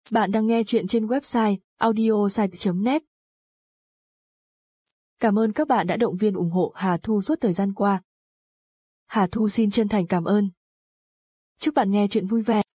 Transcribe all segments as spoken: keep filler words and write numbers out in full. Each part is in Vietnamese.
Bạn đang nghe chuyện trên website audiosite chấm net. Cảm ơn các bạn đã động viên ủng hộ Hà Thu suốt thời gian qua. Hà Thu xin chân thành cảm ơn. Chúc bạn nghe chuyện vui vẻ.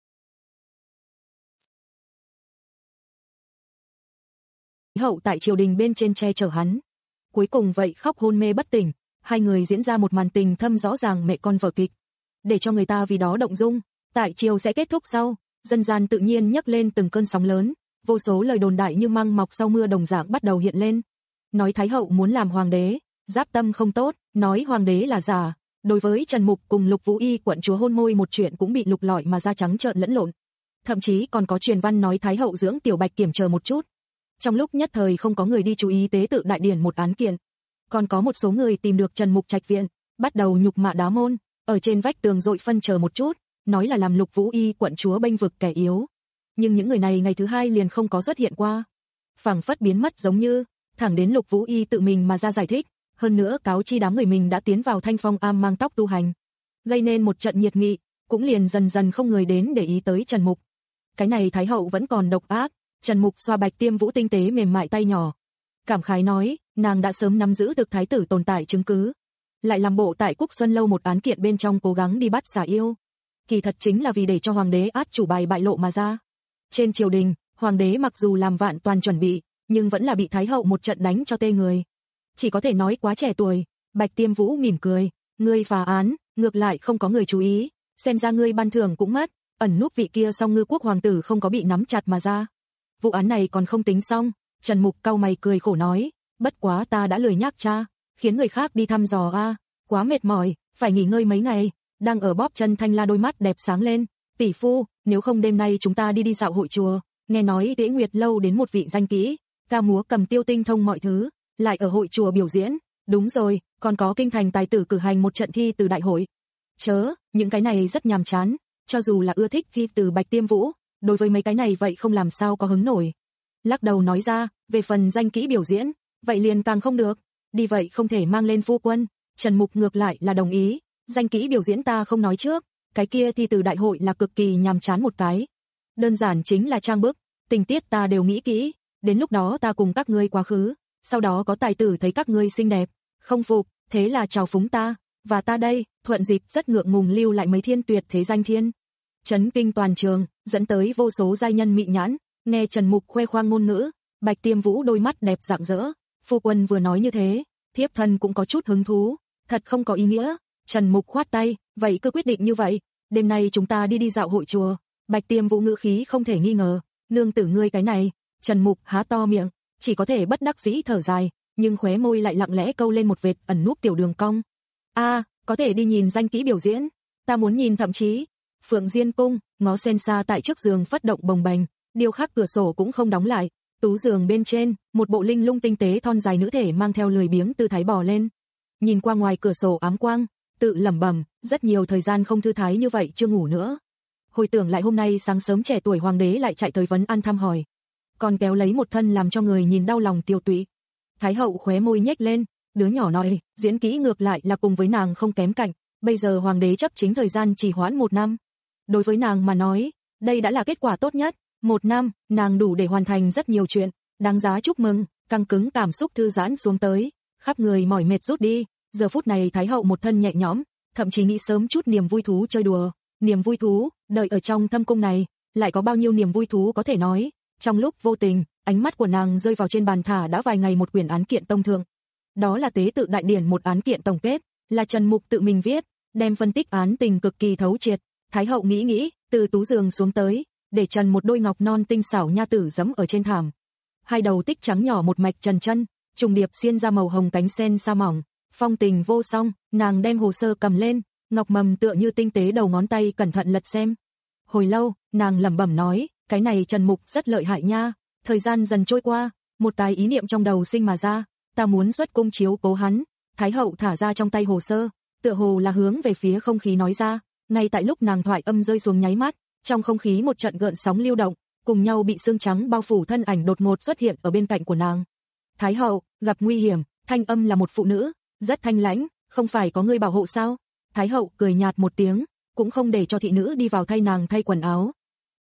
Hậu tại triều đình bên trên che chở hắn. Cuối cùng vậy khóc hôn mê bất tỉnh, hai người diễn ra một màn tình thâm rõ ràng mẹ con vở kịch. Để cho người ta vì đó động dung, tại triều sẽ kết thúc sau, dân gian tự nhiên nhấc lên từng cơn sóng lớn, vô số lời đồn đại như măng mọc sau mưa đồng dạng bắt đầu hiện lên. Nói Thái hậu muốn làm hoàng đế, giáp tâm không tốt, nói hoàng đế là giả. Đối với Trần Mục cùng Lục Vũ Y quận chúa hôn môi một chuyện cũng bị lục lọi mà ra trắng trợn lẫn lộn. Thậm chí còn có truyền văn nói Thái hậu dưỡng Tiểu Bạch kiểm chờ một chút. Trong lúc nhất thời không có người đi chú ý tế tự đại điển một án kiện. Còn có một số người tìm được Trần Mục trạch viện, bắt đầu nhục mạ đá môn, ở trên vách tường dội phân chờ một chút, nói là làm Lục Vũ Y quận chúa bênh vực kẻ yếu. Nhưng những người này ngày thứ hai liền không có xuất hiện qua. Phảng phất biến mất giống như, thẳng đến Lục Vũ Y tự mình mà ra giải thích, hơn nữa cáo chi đám người mình đã tiến vào Thanh Phong Am mang tóc tu hành. Gây nên một trận nhiệt nghị, cũng liền dần dần không người đến để ý tới Trần Mục. Cái này Thái hậu vẫn còn độc ác. Trần Mục xoa Bạch Tiêm Vũ tinh tế mềm mại tay nhỏ. Cảm khái nói, nàng đã sớm nắm giữ được thái tử tồn tại chứng cứ. Lại làm bộ tại Cúc Xuân Lâu một án kiện bên trong cố gắng đi bắt xả yêu. Kỳ thật chính là vì để cho hoàng đế át chủ bài bại lộ mà ra. Trên triều đình, hoàng đế mặc dù làm vạn toàn chuẩn bị, nhưng vẫn là bị Thái hậu một trận đánh cho tê người. Chỉ có thể nói quá trẻ tuổi. Bạch Tiêm Vũ mỉm cười, ngươi phá án, ngược lại không có người chú ý, xem ra ngươi ban thưởng cũng mất, ẩn núp vị kia song ngư quốc hoàng tử không có bị nắm chặt mà ra. Vụ án này còn không tính xong, Trần Mục cau mày cười khổ nói, bất quá ta đã lười nhác cha, khiến người khác đi thăm dò a, quá mệt mỏi, phải nghỉ ngơi mấy ngày. Đang ở bóp chân Thanh La đôi mắt đẹp sáng lên, tỷ phu, nếu không đêm nay chúng ta đi đi dạo hội chùa, nghe nói Tế Nguyệt lâu đến một vị danh kỹ, ca múa cầm tiêu tinh thông mọi thứ, lại ở hội chùa biểu diễn, đúng rồi, còn có kinh thành tài tử cử hành một trận thi từ đại hội. Chớ, những cái này rất nhàm chán, cho dù là ưa thích thi từ Bạch Tiêm Vũ, đối với mấy cái này vậy không làm sao có hứng nổi. Lắc đầu nói ra, về phần danh kỹ biểu diễn, vậy liền càng không được, đi vậy không thể mang lên phu quân. Trần Mục ngược lại là đồng ý, danh kỹ biểu diễn ta không nói trước, cái kia thi từ đại hội là cực kỳ nhàm chán một cái. Đơn giản chính là trang bức, tình tiết ta đều nghĩ kỹ, đến lúc đó ta cùng các ngươi quá khứ, sau đó có tài tử thấy các ngươi xinh đẹp, không phục, thế là chào phúng ta, và ta đây, thuận dịp rất ngượng ngùng lưu lại mấy thiên tuyệt thế danh thiên. Chấn kinh toàn trường, dẫn tới vô số giai nhân mị nhãn, nghe Trần Mục khoe khoang ngôn ngữ, Bạch Tiêm Vũ đôi mắt đẹp rạng rỡ, phu quân vừa nói như thế, thiếp thân cũng có chút hứng thú, thật không có ý nghĩa. Trần Mục khoát tay, vậy cứ quyết định như vậy, đêm nay chúng ta đi đi dạo hội chùa. Bạch Tiêm Vũ ngữ khí không thể nghi ngờ, nương tử ngươi cái này. Trần Mục há to miệng, chỉ có thể bất đắc dĩ thở dài, nhưng khóe môi lại lặng lẽ câu lên một vệt ẩn núp tiểu đường cong. A, à, có thể đi nhìn danh kỹ biểu diễn, ta muốn nhìn. Thậm chí Phượng Diên cung, ngó sen xa tại trước giường phất động bồng bềnh, điêu khắc cửa sổ cũng không đóng lại, tú giường bên trên, một bộ linh lung tinh tế thon dài nữ thể mang theo lười biếng tư thái bò lên. Nhìn qua ngoài cửa sổ ám quang, tự lẩm bẩm, rất nhiều thời gian không thư thái như vậy chưa ngủ nữa. Hồi tưởng lại hôm nay sáng sớm trẻ tuổi hoàng đế lại chạy tới vấn ăn thăm hỏi, còn kéo lấy một thân làm cho người nhìn đau lòng tiêu tụy. Thái hậu khóe môi nhếch lên, đứa nhỏ nói, diễn kỹ ngược lại là cùng với nàng không kém cạnh, bây giờ hoàng đế chấp chính thời gian chỉ hoãn một năm. Đối với nàng mà nói, đây đã là kết quả tốt nhất, một năm, nàng đủ để hoàn thành rất nhiều chuyện, đáng giá chúc mừng. Căng cứng cảm xúc thư giãn xuống tới, khắp người mỏi mệt rút đi, giờ phút này Thái hậu một thân nhẹ nhõm, thậm chí nghĩ sớm chút niềm vui thú chơi đùa, niềm vui thú, đợi ở trong thâm cung này, lại có bao nhiêu niềm vui thú có thể nói. Trong lúc vô tình, ánh mắt của nàng rơi vào trên bàn thả đã vài ngày một quyển án kiện tông thượng. Đó là tế tự đại điển một án kiện tổng kết, là Trần Mục tự mình viết, đem phân tích án tình cực kỳ thấu triệt. Thái hậu nghĩ nghĩ, từ tú giường xuống tới, để trần một đôi ngọc non tinh xảo nha tử giẫm ở trên thảm. Hai đầu tích trắng nhỏ một mạch trần chân, trùng điệp xiên ra màu hồng cánh sen sa mỏng, phong tình vô song. Nàng đem hồ sơ cầm lên, ngọc mầm tựa như tinh tế đầu ngón tay cẩn thận lật xem. Hồi lâu, nàng lẩm bẩm nói, cái này Trần Mục rất lợi hại nha. Thời gian dần trôi qua, một tài ý niệm trong đầu sinh mà ra, ta muốn xuất cung chiếu cố hắn. Thái hậu thả ra trong tay hồ sơ, tựa hồ là hướng về phía không khí nói ra. Ngay tại lúc nàng thoại âm rơi xuống nháy mắt, trong không khí một trận gợn sóng lưu động, cùng nhau bị sương trắng bao phủ thân ảnh đột ngột xuất hiện ở bên cạnh của nàng. Thái hậu, gặp nguy hiểm, thanh âm là một phụ nữ, rất thanh lãnh, không phải có người bảo hộ sao? Thái hậu cười nhạt một tiếng, cũng không để cho thị nữ đi vào thay nàng thay quần áo.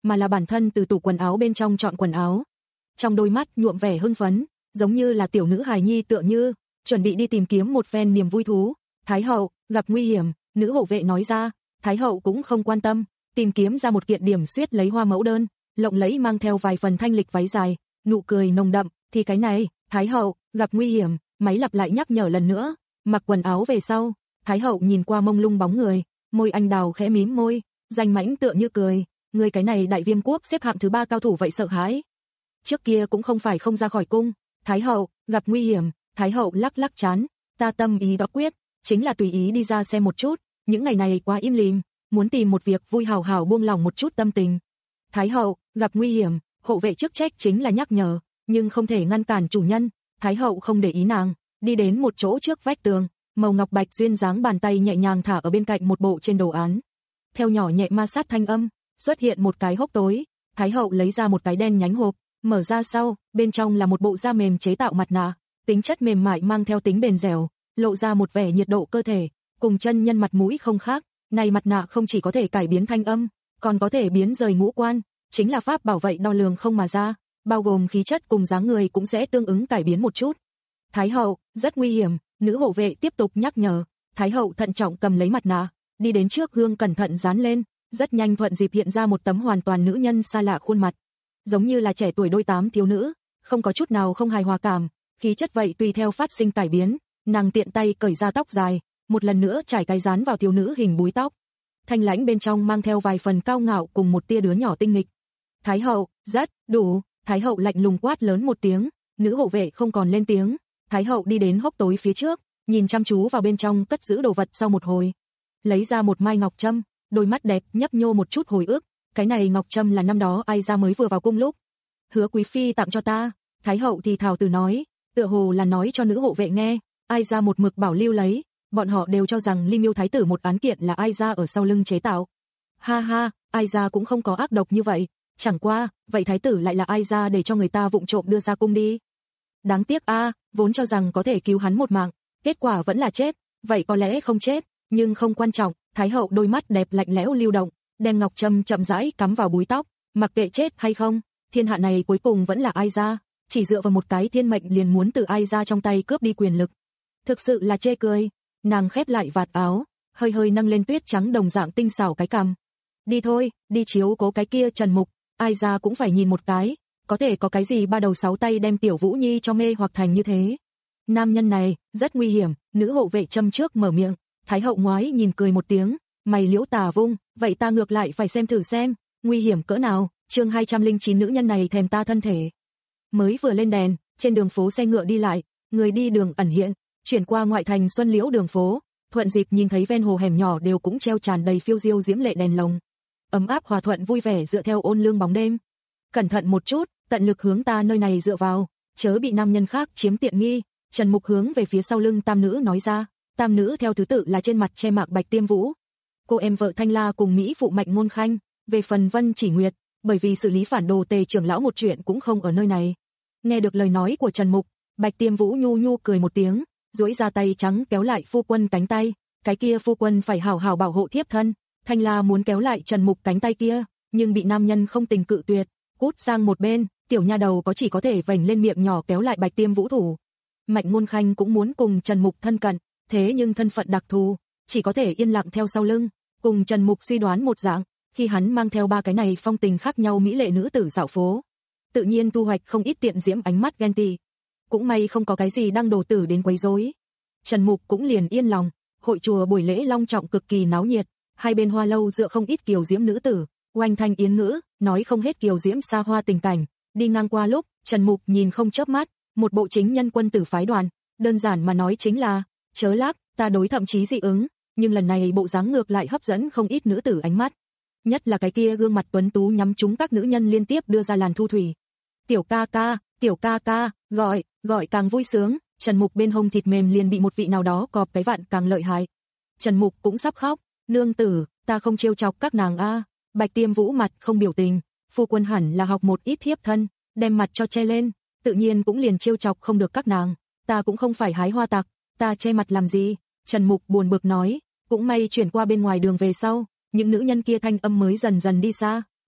mà là bản thân từ tủ quần áo bên trong chọn quần áo. Trong đôi mắt nhuộm vẻ hưng phấn, giống như là tiểu nữ hài nhi tựa như, chuẩn bị đi tìm kiếm một phen niềm vui thú. Thái hậu, gặp nguy hiểm, nữ hộ vệ nói ra, Thái hậu cũng không quan tâm, tìm kiếm ra một kiện điểm xuyết lấy hoa mẫu đơn, lộng lẫy mang theo vài phần thanh lịch váy dài, nụ cười nồng đậm, thì cái này, Thái hậu, gặp nguy hiểm, máy lặp lại nhắc nhở lần nữa, mặc quần áo về sau, Thái hậu nhìn qua mông lung bóng người, môi anh đào khẽ mím môi, danh mãnh tựa như cười, người cái này đại viêm quốc xếp hạng thứ ba cao thủ vậy sợ hãi. Trước kia cũng không phải không ra khỏi cung, Thái hậu, gặp nguy hiểm, Thái hậu lắc lắc chán, ta tâm ý đã quyết, chính là tùy ý đi ra xem một chút, những ngày này quá im lìm, muốn tìm một việc vui hào hào buông lòng một chút tâm tình. Thái hậu, gặp nguy hiểm, hộ vệ chức trách chính là nhắc nhở, nhưng không thể ngăn cản chủ nhân, Thái hậu không để ý nàng, đi đến một chỗ trước vách tường, màu ngọc bạch duyên dáng bàn tay nhẹ nhàng thả ở bên cạnh một bộ trên đồ án. Theo nhỏ nhẹ ma sát thanh âm, xuất hiện một cái hốc tối, Thái hậu lấy ra một cái đen nhánh hộp, mở ra sau, bên trong là một bộ da mềm chế tạo mặt nạ, tính chất mềm mại mang theo tính bền dẻo, lộ ra một vẻ nhiệt độ cơ thể, cùng chân nhân mặt mũi không khác, này mặt nạ không chỉ có thể cải biến thanh âm, còn có thể biến rời ngũ quan, chính là pháp bảo vệ đo lường không mà ra, bao gồm khí chất cùng dáng người cũng sẽ tương ứng cải biến một chút. Thái hậu, rất nguy hiểm, nữ hộ vệ tiếp tục nhắc nhở, Thái hậu thận trọng cầm lấy mặt nạ, đi đến trước gương cẩn thận dán lên, rất nhanh thuận dịp hiện ra một tấm hoàn toàn nữ nhân xa lạ khuôn mặt, giống như là trẻ tuổi đôi tám thiếu nữ, không có chút nào không hài hòa cảm, khí chất vậy tùy theo phát sinh cải biến, nàng tiện tay cởi ra tóc dài, một lần nữa trải cái dán vào thiếu nữ hình búi tóc. Thanh lãnh bên trong mang theo vài phần cao ngạo cùng một tia đứa nhỏ tinh nghịch. Thái hậu, rất đủ, Thái hậu lạnh lùng quát lớn một tiếng, nữ hộ vệ không còn lên tiếng, Thái hậu đi đến hốc tối phía trước, nhìn chăm chú vào bên trong cất giữ đồ vật sau một hồi, lấy ra một mai ngọc trâm, đôi mắt đẹp nhấp nhô một chút hồi ức, cái này ngọc trâm là năm đó ai ra mới vừa vào cung lúc Hứa quý phi tặng cho ta. Thái hậu thì thào từ nói, tựa hồ là nói cho nữ hộ vệ nghe, ai ra một mực bảo lưu lấy, bọn họ đều cho rằng Ly Miêu thái tử một án kiện là ai ra ở sau lưng chế tạo. Ha ha, ai ra cũng không có ác độc như vậy, chẳng qua, vậy thái tử lại là ai ra để cho người ta vụng trộm đưa ra cung đi. Đáng tiếc a, vốn cho rằng có thể cứu hắn một mạng, kết quả vẫn là chết, vậy có lẽ không chết, nhưng không quan trọng, Thái hậu đôi mắt đẹp lạnh lẽo lưu động, đem ngọc trâm chậm rãi cắm vào búi tóc, mặc kệ chết hay không, thiên hạ này cuối cùng vẫn là ai ra, chỉ dựa vào một cái thiên mệnh liền muốn từ ai ra trong tay cướp đi quyền lực. Thực sự là chê cười, nàng khép lại vạt áo, hơi hơi nâng lên tuyết trắng đồng dạng tinh xảo cái cằm. Đi thôi, đi chiếu cố cái kia Trần Mục, ai ra cũng phải nhìn một cái, có thể có cái gì ba đầu sáu tay đem tiểu Vũ Nhi cho mê hoặc thành như thế. Nam nhân này, rất nguy hiểm, nữ hộ vệ châm trước mở miệng, Thái hậu ngoái nhìn cười một tiếng, mày liễu tà vung, vậy ta ngược lại phải xem thử xem, nguy hiểm cỡ nào, chương hai trăm lẻ chín nữ nhân này thèm ta thân thể. Mới vừa lên đèn, trên đường phố xe ngựa đi lại, người đi đường ẩn hiện, chuyển qua ngoại thành Xuân Liễu đường phố, thuận dịp nhìn thấy ven hồ hẻm nhỏ đều cũng treo tràn đầy phiêu diêu diễm lệ đèn lồng. Ấm áp hòa thuận vui vẻ dựa theo ôn lương bóng đêm. Cẩn thận một chút, tận lực hướng ta nơi này dựa vào, chớ bị nam nhân khác chiếm tiện nghi. Trần Mục hướng về phía sau lưng tam nữ nói ra, tam nữ theo thứ tự là trên mặt che mạc Bạch Tiêm Vũ, cô em vợ Thanh La cùng mỹ phụ Mạnh Ngôn Khanh, về phần Vân Chỉ Nguyệt, bởi vì xử lý phản đồ Tề trưởng lão một chuyện cũng không ở nơi này. Nghe được lời nói của Trần Mục, Bạch Tiêm Vũ nhu nhu cười một tiếng, duỗi ra tay trắng kéo lại phu quân cánh tay, cái kia phu quân phải hảo hảo bảo hộ thiếp thân. Thanh La muốn kéo lại Trần Mục cánh tay kia, nhưng bị nam nhân không tình cự tuyệt, cút sang một bên, tiểu nha đầu có chỉ có thể vểnh lên miệng nhỏ kéo lại Bạch Tiêm Vũ thủ. Mạnh Ngôn Khanh cũng muốn cùng Trần Mục thân cận, thế nhưng thân phận đặc thù, chỉ có thể yên lặng theo sau lưng, cùng Trần Mục suy đoán một dạng, khi hắn mang theo ba cái này phong tình khác nhau mỹ lệ nữ tử dạo phố, tự nhiên thu hoạch không ít tiện diễm ánh mắt ghen tị. Cũng may không có cái gì đang đổ tử đến quấy rối. Trần Mục cũng liền yên lòng, hội chùa buổi lễ long trọng cực kỳ náo nhiệt, hai bên hoa lâu dựa không ít kiều diễm nữ tử, oanh thanh yến ngữ, nói không hết kiều diễm xa hoa tình cảnh, đi ngang qua lúc, Trần Mục nhìn không chớp mắt, một bộ chính nhân quân tử phái đoàn, đơn giản mà nói chính là, chớ lác, ta đối thậm chí dị ứng, nhưng lần này bộ dáng ngược lại hấp dẫn không ít nữ tử ánh mắt. Nhất là cái kia gương mặt tuấn tú nhắm trúng các nữ nhân liên tiếp đưa ra làn thu thủy. Tiểu ca ca, tiểu ca ca, gọi, gọi càng vui sướng, Trần Mục bên hông thịt mềm liền bị một vị nào đó cọp cái vạn càng lợi hại. Trần Mục cũng sắp khóc, nương tử, ta không trêu chọc các nàng a. Bạch Tiêm Vũ mặt không biểu tình, phu quân hẳn là học một ít thiếp thân, đem mặt cho che lên, tự nhiên cũng liền trêu chọc không được các nàng, ta cũng không phải hái hoa tặc, ta che mặt làm gì? Trần Mục buồn bực nói, cũng may chuyển qua bên ngoài đường về sau, những nữ nhân kia thanh âm mới dần dần đi xa,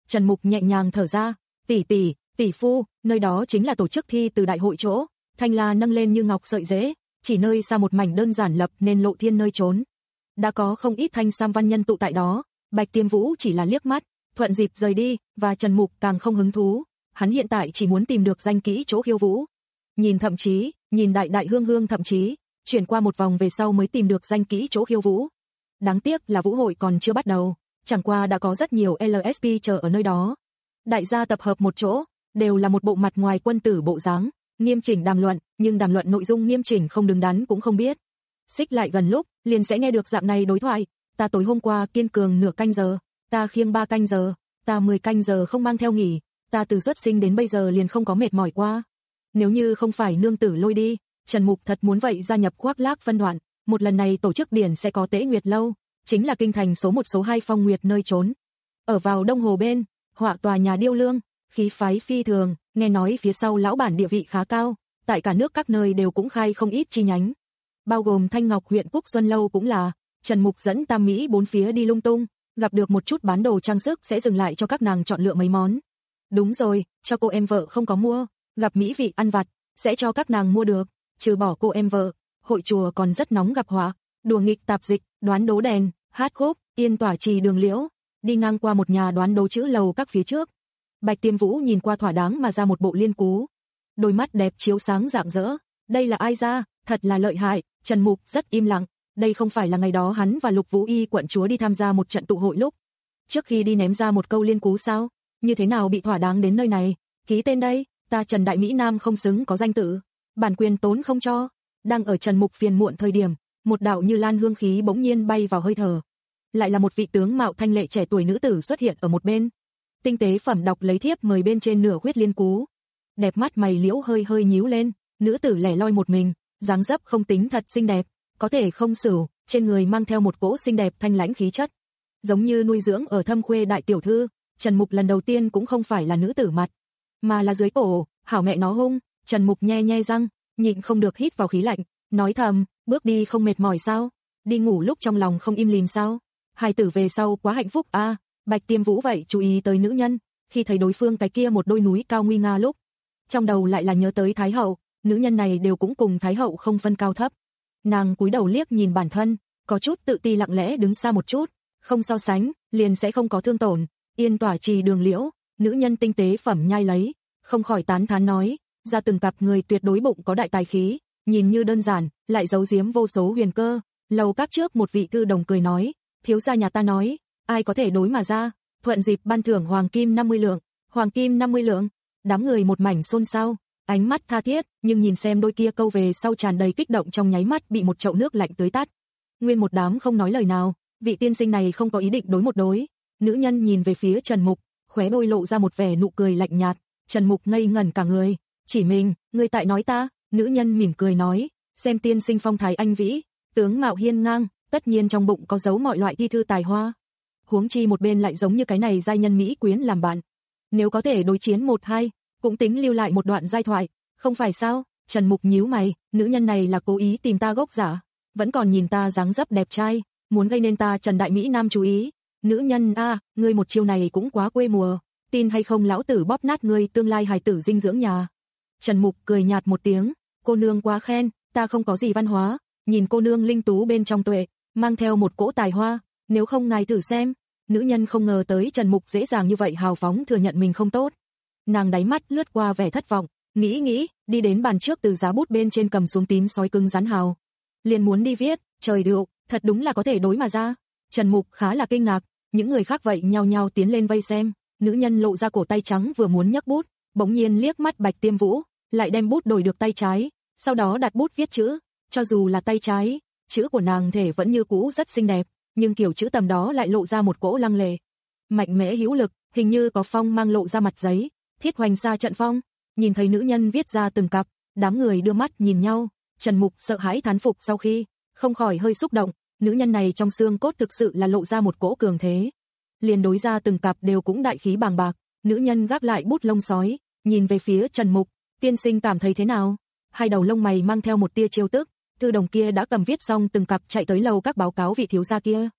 Trần Mục nhẹ nhàng thở ra, tỷ tỷ, tỷ phu, nơi đó chính là tổ chức thi từ đại hội chỗ. Thanh la nâng lên như ngọc sợi rễ, chỉ nơi xa một mảnh đơn giản lập nên lộ thiên nơi trốn. Đã có không ít thanh sam văn nhân tụ tại đó, Bạch Tiêm Vũ chỉ là liếc mắt, thuận dịp rời đi, và Trần Mục càng không hứng thú, hắn hiện tại chỉ muốn tìm được danh kỹ chỗ khiêu vũ. Nhìn thậm chí, nhìn đại đại hương hương thậm chí, chuyển qua một vòng về sau mới tìm được danh kỹ chỗ khiêu vũ. Đáng tiếc là vũ hội còn chưa bắt đầu, chẳng qua đã có rất nhiều lờ ét pê chờ ở nơi đó. Đại gia tập hợp một chỗ, đều là một bộ mặt ngoài quân tử bộ dáng, nghiêm chỉnh đàm luận, nhưng đàm luận nội dung nghiêm chỉnh không đứng đắn cũng không biết. Xích lại gần lúc, liền sẽ nghe được dạng này đối thoại, ta tối hôm qua kiên cường nửa canh giờ, ta khiêng ba canh giờ, ta mười canh giờ không mang theo nghỉ, ta từ xuất sinh đến bây giờ liền không có mệt mỏi qua. Nếu như không phải nương tử lôi đi, Trần Mục thật muốn vậy gia nhập khoác lác phân đoạn, một lần này tổ chức điển sẽ có Tế Nguyệt lâu, chính là kinh thành số một số hai phong nguyệt nơi trốn. Ở vào đông hồ bên, họa tòa nhà điêu lương, khí phái phi thường, nghe nói phía sau lão bản địa vị khá cao, tại cả nước các nơi đều cũng khai không ít chi nhánh. Bao gồm Thanh Ngọc huyện Cúc Xuân lâu cũng là. Trần Mục dẫn Tam Mỹ bốn phía đi lung tung, gặp được một chút bán đồ trang sức sẽ dừng lại cho các nàng chọn lựa mấy món. Đúng rồi, cho cô em vợ không có mua, gặp mỹ vị ăn vặt, sẽ cho các nàng mua được, trừ bỏ cô em vợ, hội chùa còn rất nóng gặp họa, đùa nghịch tạp dịch, đoán đố đèn, hát khúc, yên tỏa trì đường liễu, đi ngang qua một nhà đoán đố chữ lầu các phía trước. Bạch Tiêm Vũ nhìn qua thỏa đáng mà ra một bộ liên cú, đôi mắt đẹp chiếu sáng rạng rỡ, đây là ai ra, thật là lợi hại. Trần Mục rất im lặng, đây không phải là ngày đó hắn và Lục Vũ Y quận chúa đi tham gia một trận tụ hội lúc. Trước khi đi ném ra một câu liên cú sao, như thế nào bị thỏa đáng đến nơi này, ký tên đây, ta Trần Đại Mỹ Nam không xứng có danh tự, bản quyền tốn không cho. Đang ở Trần Mục phiền muộn thời điểm, một đạo như lan hương khí bỗng nhiên bay vào hơi thở. Lại là một vị tướng mạo thanh lệ trẻ tuổi nữ tử xuất hiện ở một bên. Tinh tế phẩm đọc lấy thiếp mời bên trên nửa khuyết liên cú. Đẹp mắt mày liễu hơi hơi nhíu lên, nữ tử lẻ loi một mình, dáng dấp không tính thật xinh đẹp, có thể không xửu, trên người mang theo một cỗ xinh đẹp thanh lãnh khí chất. Giống như nuôi dưỡng ở Thâm Khuê đại tiểu thư, Trần Mục lần đầu tiên cũng không phải là nữ tử mặt, mà là dưới cổ, hảo mẹ nó hung. Trần Mục nhe nhe răng, nhịn không được hít vào khí lạnh, nói thầm, bước đi không mệt mỏi sao? Đi ngủ lúc trong lòng không im lìm sao? Hai tử về sau quá hạnh phúc a. À, Bạch Tiêm Vũ vậy chú ý tới nữ nhân, khi thấy đối phương cái kia một đôi núi cao nguy nga lúc, trong đầu lại là nhớ tới Thái hậu, nữ nhân này đều cũng cùng Thái hậu không phân cao thấp. Nàng cúi đầu liếc nhìn bản thân, có chút tự ti lặng lẽ đứng xa một chút, không so sánh, liền sẽ không có thương tổn. Yên tỏa trì đường liễu, nữ nhân tinh tế phẩm nhai lấy, không khỏi tán thán nói, ra từng cặp người tuyệt đối bụng có đại tài khí, nhìn như đơn giản, lại giấu giếm vô số huyền cơ. Lầu các trước một vị thư đồng cười nói, thiếu gia nhà ta nói, ai có thể đối mà ra, thuận dịp ban thưởng hoàng kim năm mươi lượng, hoàng kim năm mươi lượng. Đám người một mảnh xôn xao, ánh mắt tha thiết, nhưng nhìn xem đôi kia câu về sau tràn đầy kích động trong nháy mắt bị một chậu nước lạnh tưới tắt. Nguyên một đám không nói lời nào, vị tiên sinh này không có ý định đối một đối. Nữ nhân nhìn về phía Trần Mục, khóe môi lộ ra một vẻ nụ cười lạnh nhạt. Trần Mục ngây ngẩn cả người, chỉ mình, người tại nói ta? Nữ nhân mỉm cười nói, xem tiên sinh phong thái anh vĩ, tướng mạo hiên ngang, tất nhiên trong bụng có giấu mọi loại thi thư tài hoa. Huống chi một bên lại giống như cái này giai nhân mỹ quyến làm bạn. Nếu có thể đối chiến một hai, cũng tính lưu lại một đoạn giai thoại, không phải sao? Trần Mục nhíu mày, nữ nhân này là cố ý tìm ta gốc giả, vẫn còn nhìn ta dáng dấp đẹp trai, muốn gây nên ta Trần Đại Mỹ Nam chú ý. Nữ nhân a, à, ngươi một chiêu này cũng quá quê mùa, tin hay không lão tử bóp nát ngươi tương lai hài tử dinh dưỡng nhà. Trần Mục cười nhạt một tiếng, cô nương quá khen, ta không có gì văn hóa, nhìn cô nương linh tú bên trong tuệ, mang theo một cỗ tài hoa, nếu không ngài thử xem. Nữ nhân không ngờ tới Trần Mục dễ dàng như vậy hào phóng thừa nhận mình không tốt. Nàng đáy mắt lướt qua vẻ thất vọng, nghĩ nghĩ, đi đến bàn trước từ giá bút bên trên cầm xuống tím sói cứng rắn hào. Liền muốn đi viết, trời điệu, thật đúng là có thể đối mà ra. Trần Mục khá là kinh ngạc, những người khác vậy nhao nhao tiến lên vây xem. Nữ nhân lộ ra cổ tay trắng vừa muốn nhấc bút, bỗng nhiên liếc mắt Bạch Tiêm Vũ, lại đem bút đổi được tay trái, sau đó đặt bút viết chữ. Cho dù là tay trái, chữ của nàng thể vẫn như cũ rất xinh đẹp, nhưng kiểu chữ tầm đó lại lộ ra một cỗ lăng lệ, mạnh mẽ hữu lực, hình như có phong mang lộ ra mặt giấy. Thiết hoành xa trận phong. Nhìn thấy nữ nhân viết ra từng cặp, đám người đưa mắt nhìn nhau. Trần Mục sợ hãi thán phục sau khi, không khỏi hơi xúc động. Nữ nhân này trong xương cốt thực sự là lộ ra một cỗ cường thế, liền đối ra từng cặp đều cũng đại khí bàng bạc. Nữ nhân gác lại bút lông sói, nhìn về phía Trần Mục, tiên sinh cảm thấy thế nào? Hai đầu lông mày mang theo một tia trêu tức. Thư đồng kia đã cầm viết xong từng cặp chạy tới lầu các báo cáo vị thiếu gia kia.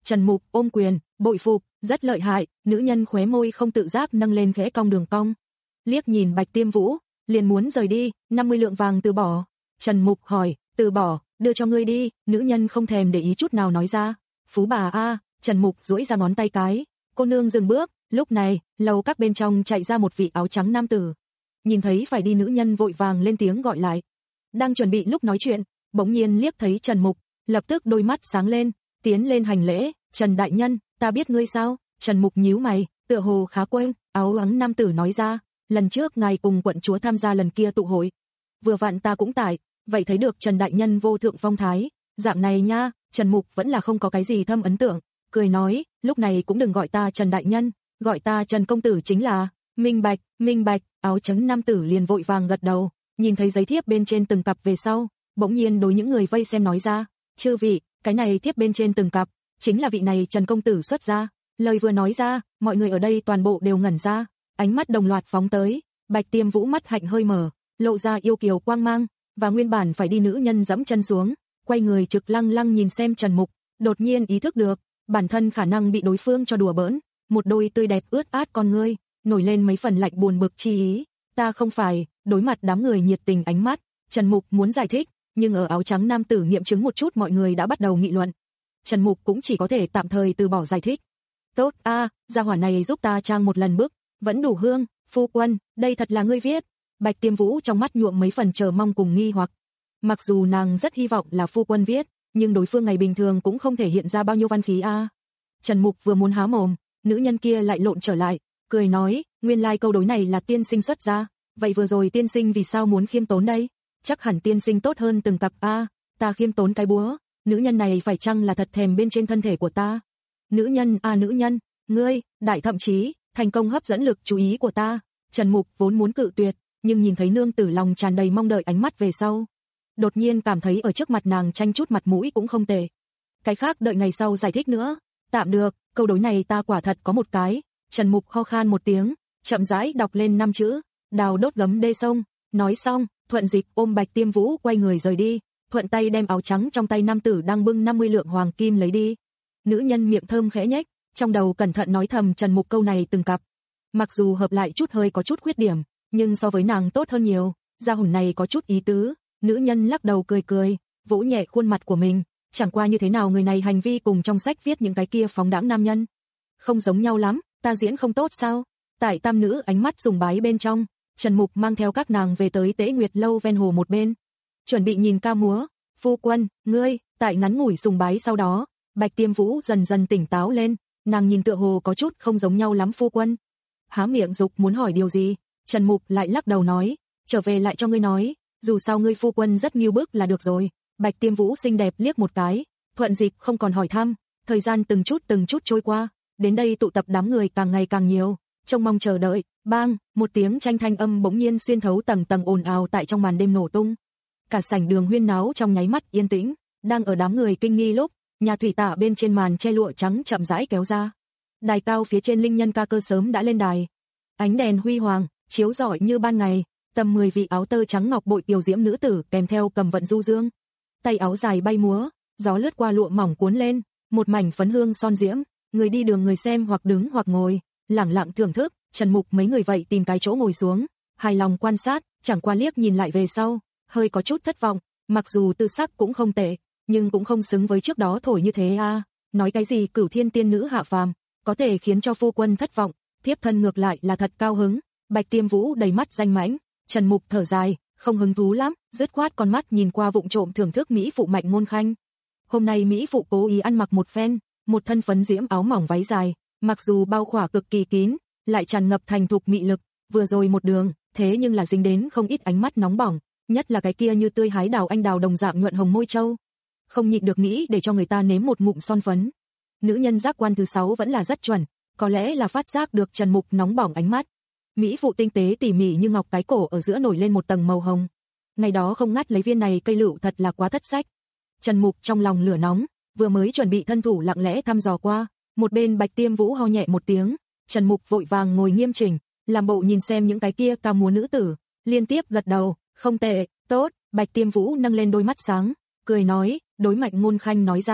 Trần Mục ôm quyền, bội phục, rất lợi hại, nữ nhân khóe môi không tự giác nâng lên khẽ cong đường cong. Liếc nhìn Bạch Tiêm Vũ, liền muốn rời đi, năm mươi lượng vàng từ bỏ. Trần Mục hỏi, từ bỏ, đưa cho ngươi đi, nữ nhân không thèm để ý chút nào nói ra. Phú bà a, Trần Mục duỗi ra ngón tay cái, cô nương dừng bước, lúc này, lầu các bên trong chạy ra một vị áo trắng nam tử. Nhìn thấy phải đi nữ nhân vội vàng lên tiếng gọi lại. Đang chuẩn bị lúc nói chuyện, bỗng nhiên liếc thấy Trần Mục, lập tức đôi mắt sáng lên, tiến lên hành lễ, Trần đại nhân, ta biết ngươi sao? Trần Mục nhíu mày, tựa hồ khá quen, áo trắng nam tử nói ra, lần trước ngài cùng quận chúa tham gia lần kia tụ hội. Vừa vặn ta cũng tại, vậy thấy được Trần đại nhân vô thượng phong thái, dạng này nha, Trần Mục vẫn là không có cái gì thâm ấn tượng, cười nói, lúc này cũng đừng gọi ta Trần đại nhân, gọi ta Trần công tử chính là, minh bạch, minh bạch, áo trắng nam tử liền vội vàng gật đầu, nhìn thấy giấy thiếp bên trên từng cặp về sau, bỗng nhiên đối những người vây xem nói ra, chư vị, cái này thiếp bên trên từng cặp, chính là vị này Trần công tử xuất ra. Lời vừa nói ra, mọi người ở đây toàn bộ đều ngẩn ra, ánh mắt đồng loạt phóng tới, Bạch Tiêm Vũ mắt hạnh hơi mở, lộ ra yêu kiều quang mang, và nguyên bản phải đi nữ nhân dẫm chân xuống, quay người trực lăng lăng nhìn xem Trần Mục, đột nhiên ý thức được, bản thân khả năng bị đối phương cho đùa bỡn, một đôi tươi đẹp ướt át con ngươi, nổi lên mấy phần lạnh buồn bực chi ý, ta không phải, đối mặt đám người nhiệt tình ánh mắt, Trần Mục muốn giải thích, nhưng ở áo trắng nam tử nghiệm chứng một chút mọi người đã bắt đầu nghị luận. Trần Mục cũng chỉ có thể tạm thời từ bỏ giải thích. Tốt a, gia hỏa này giúp ta trang một lần bức, vẫn đủ hương, phu quân, đây thật là ngươi viết. Bạch Tiêm Vũ trong mắt nhuộm mấy phần chờ mong cùng nghi hoặc. Mặc dù nàng rất hy vọng là phu quân viết, nhưng đối phương ngày bình thường cũng không thể hiện ra bao nhiêu văn khí a. Trần Mục vừa muốn há mồm, nữ nhân kia lại lộn trở lại, cười nói, nguyên lai like câu đối này là tiên sinh xuất ra, vậy vừa rồi tiên sinh vì sao muốn khiêm tốn đây? Chắc hẳn tiên sinh tốt hơn từng cặp a, ta khiêm tốn cái búa, nữ nhân này phải chăng là thật thèm bên trên thân thể của ta? Nữ nhân a nữ nhân, ngươi, đại thậm chí, thành công hấp dẫn lực chú ý của ta. Trần Mục vốn muốn cự tuyệt, nhưng nhìn thấy nương tử lòng tràn đầy mong đợi ánh mắt về sau. Đột nhiên cảm thấy ở trước mặt nàng tranh chút mặt mũi cũng không tệ. Cái khác đợi ngày sau giải thích nữa. Tạm được, câu đối này ta quả thật có một cái. Trần Mục ho khan một tiếng, chậm rãi đọc lên năm chữ, đào đốt gấm đê sông. Nói xong, thuận dịch ôm Bạch Tiêm Vũ quay người rời đi, thuận tay đem áo trắng trong tay nam tử đang bưng năm mươi lượng hoàng kim lấy đi. Nữ nhân miệng thơm khẽ nhếch, trong đầu cẩn thận nói thầm Trần Mục câu này từng cặp. Mặc dù hợp lại chút hơi có chút khuyết điểm, nhưng so với nàng tốt hơn nhiều, gia hồn này có chút ý tứ. Nữ nhân lắc đầu cười cười, vỗ nhẹ khuôn mặt của mình, chẳng qua như thế nào người này hành vi cùng trong sách viết những cái kia phóng đãng nam nhân. Không giống nhau lắm, ta diễn không tốt sao? Tại tam nữ ánh mắt sùng bái bên trong, Trần Mục mang theo các nàng về tới Tế Nguyệt lâu ven hồ một bên, chuẩn bị nhìn ca múa. Phu quân, ngươi, tại ngắn ngủi sùng bái sau đó, Bạch Tiêm Vũ dần dần tỉnh táo lên, nàng nhìn tựa hồ có chút không giống nhau lắm phu quân. Há miệng dục muốn hỏi điều gì, Trần Mục lại lắc đầu nói, trở về lại cho ngươi nói, dù sao ngươi phu quân rất nghiêu bức là được rồi. Bạch Tiêm Vũ xinh đẹp liếc một cái, thuận dịp không còn hỏi thăm, thời gian từng chút từng chút trôi qua, đến đây tụ tập đám người càng ngày càng nhiều, trông mong chờ đợi, bang, một tiếng tranh thanh âm bỗng nhiên xuyên thấu tầng tầng ồn ào tại trong màn đêm nổ tung. Cả sảnh đường huyên náo trong nháy mắt yên tĩnh, đang ở đám người kinh nghi lúc, nhà thủy tạ bên trên màn che lụa trắng chậm rãi kéo ra. Đài cao phía trên linh nhân ca cơ sớm đã lên đài. Ánh đèn huy hoàng, chiếu rọi như ban ngày, tầm mười vị áo tơ trắng ngọc bội kiều diễm nữ tử kèm theo cầm vận du dương. Tay áo dài bay múa, gió lướt qua lụa mỏng cuốn lên, một mảnh phấn hương son diễm, người đi đường người xem hoặc đứng hoặc ngồi, lẳng lặng thưởng thức. Trần Mục mấy người vậy tìm cái chỗ ngồi xuống, hài lòng quan sát, chẳng qua liếc nhìn lại về sau, hơi có chút thất vọng, mặc dù tư sắc cũng không tệ, nhưng cũng không xứng với trước đó thổi như thế a. À. Nói cái gì cửu thiên tiên nữ hạ phàm, có thể khiến cho phu quân thất vọng, thiếp thân ngược lại là thật cao hứng. Bạch Tiêm Vũ đầy mắt danh mãnh, Trần Mục thở dài, không hứng thú lắm, dứt khoát con mắt nhìn qua vụng trộm thưởng thức mỹ phụ Mạnh Ngôn Khanh. Hôm nay mỹ phụ cố ý ăn mặc một phen, một thân phấn diễm áo mỏng váy dài, mặc dù bao khỏa cực kỳ kín, lại tràn ngập thành thục mị lực, vừa rồi một đường, thế nhưng là dính đến không ít ánh mắt nóng bỏng, nhất là cái kia như tươi hái đào anh đào đồng dạng nhuận hồng môi châu. Không nhịn được nghĩ để cho người ta nếm một ngụm son phấn. Nữ nhân giác quan thứ sáu vẫn là rất chuẩn, có lẽ là phát giác được Trần Mục nóng bỏng ánh mắt. Mỹ phụ tinh tế tỉ mỉ như ngọc cái cổ ở giữa nổi lên một tầng màu hồng. Ngày đó không ngắt lấy viên này cây lựu thật là quá thất sách. Trần Mục trong lòng lửa nóng, vừa mới chuẩn bị thân thủ lặng lẽ thăm dò qua, một bên Bạch Tiêm Vũ ho nhẹ một tiếng, Trần Mục vội vàng ngồi nghiêm chỉnh, làm bộ nhìn xem những cái kia ca múa nữ tử, liên tiếp gật đầu, không tệ, tốt. Bạch Tiêm Vũ nâng lên đôi mắt sáng, cười nói, đối Mạnh Ngôn Khanh nói ra,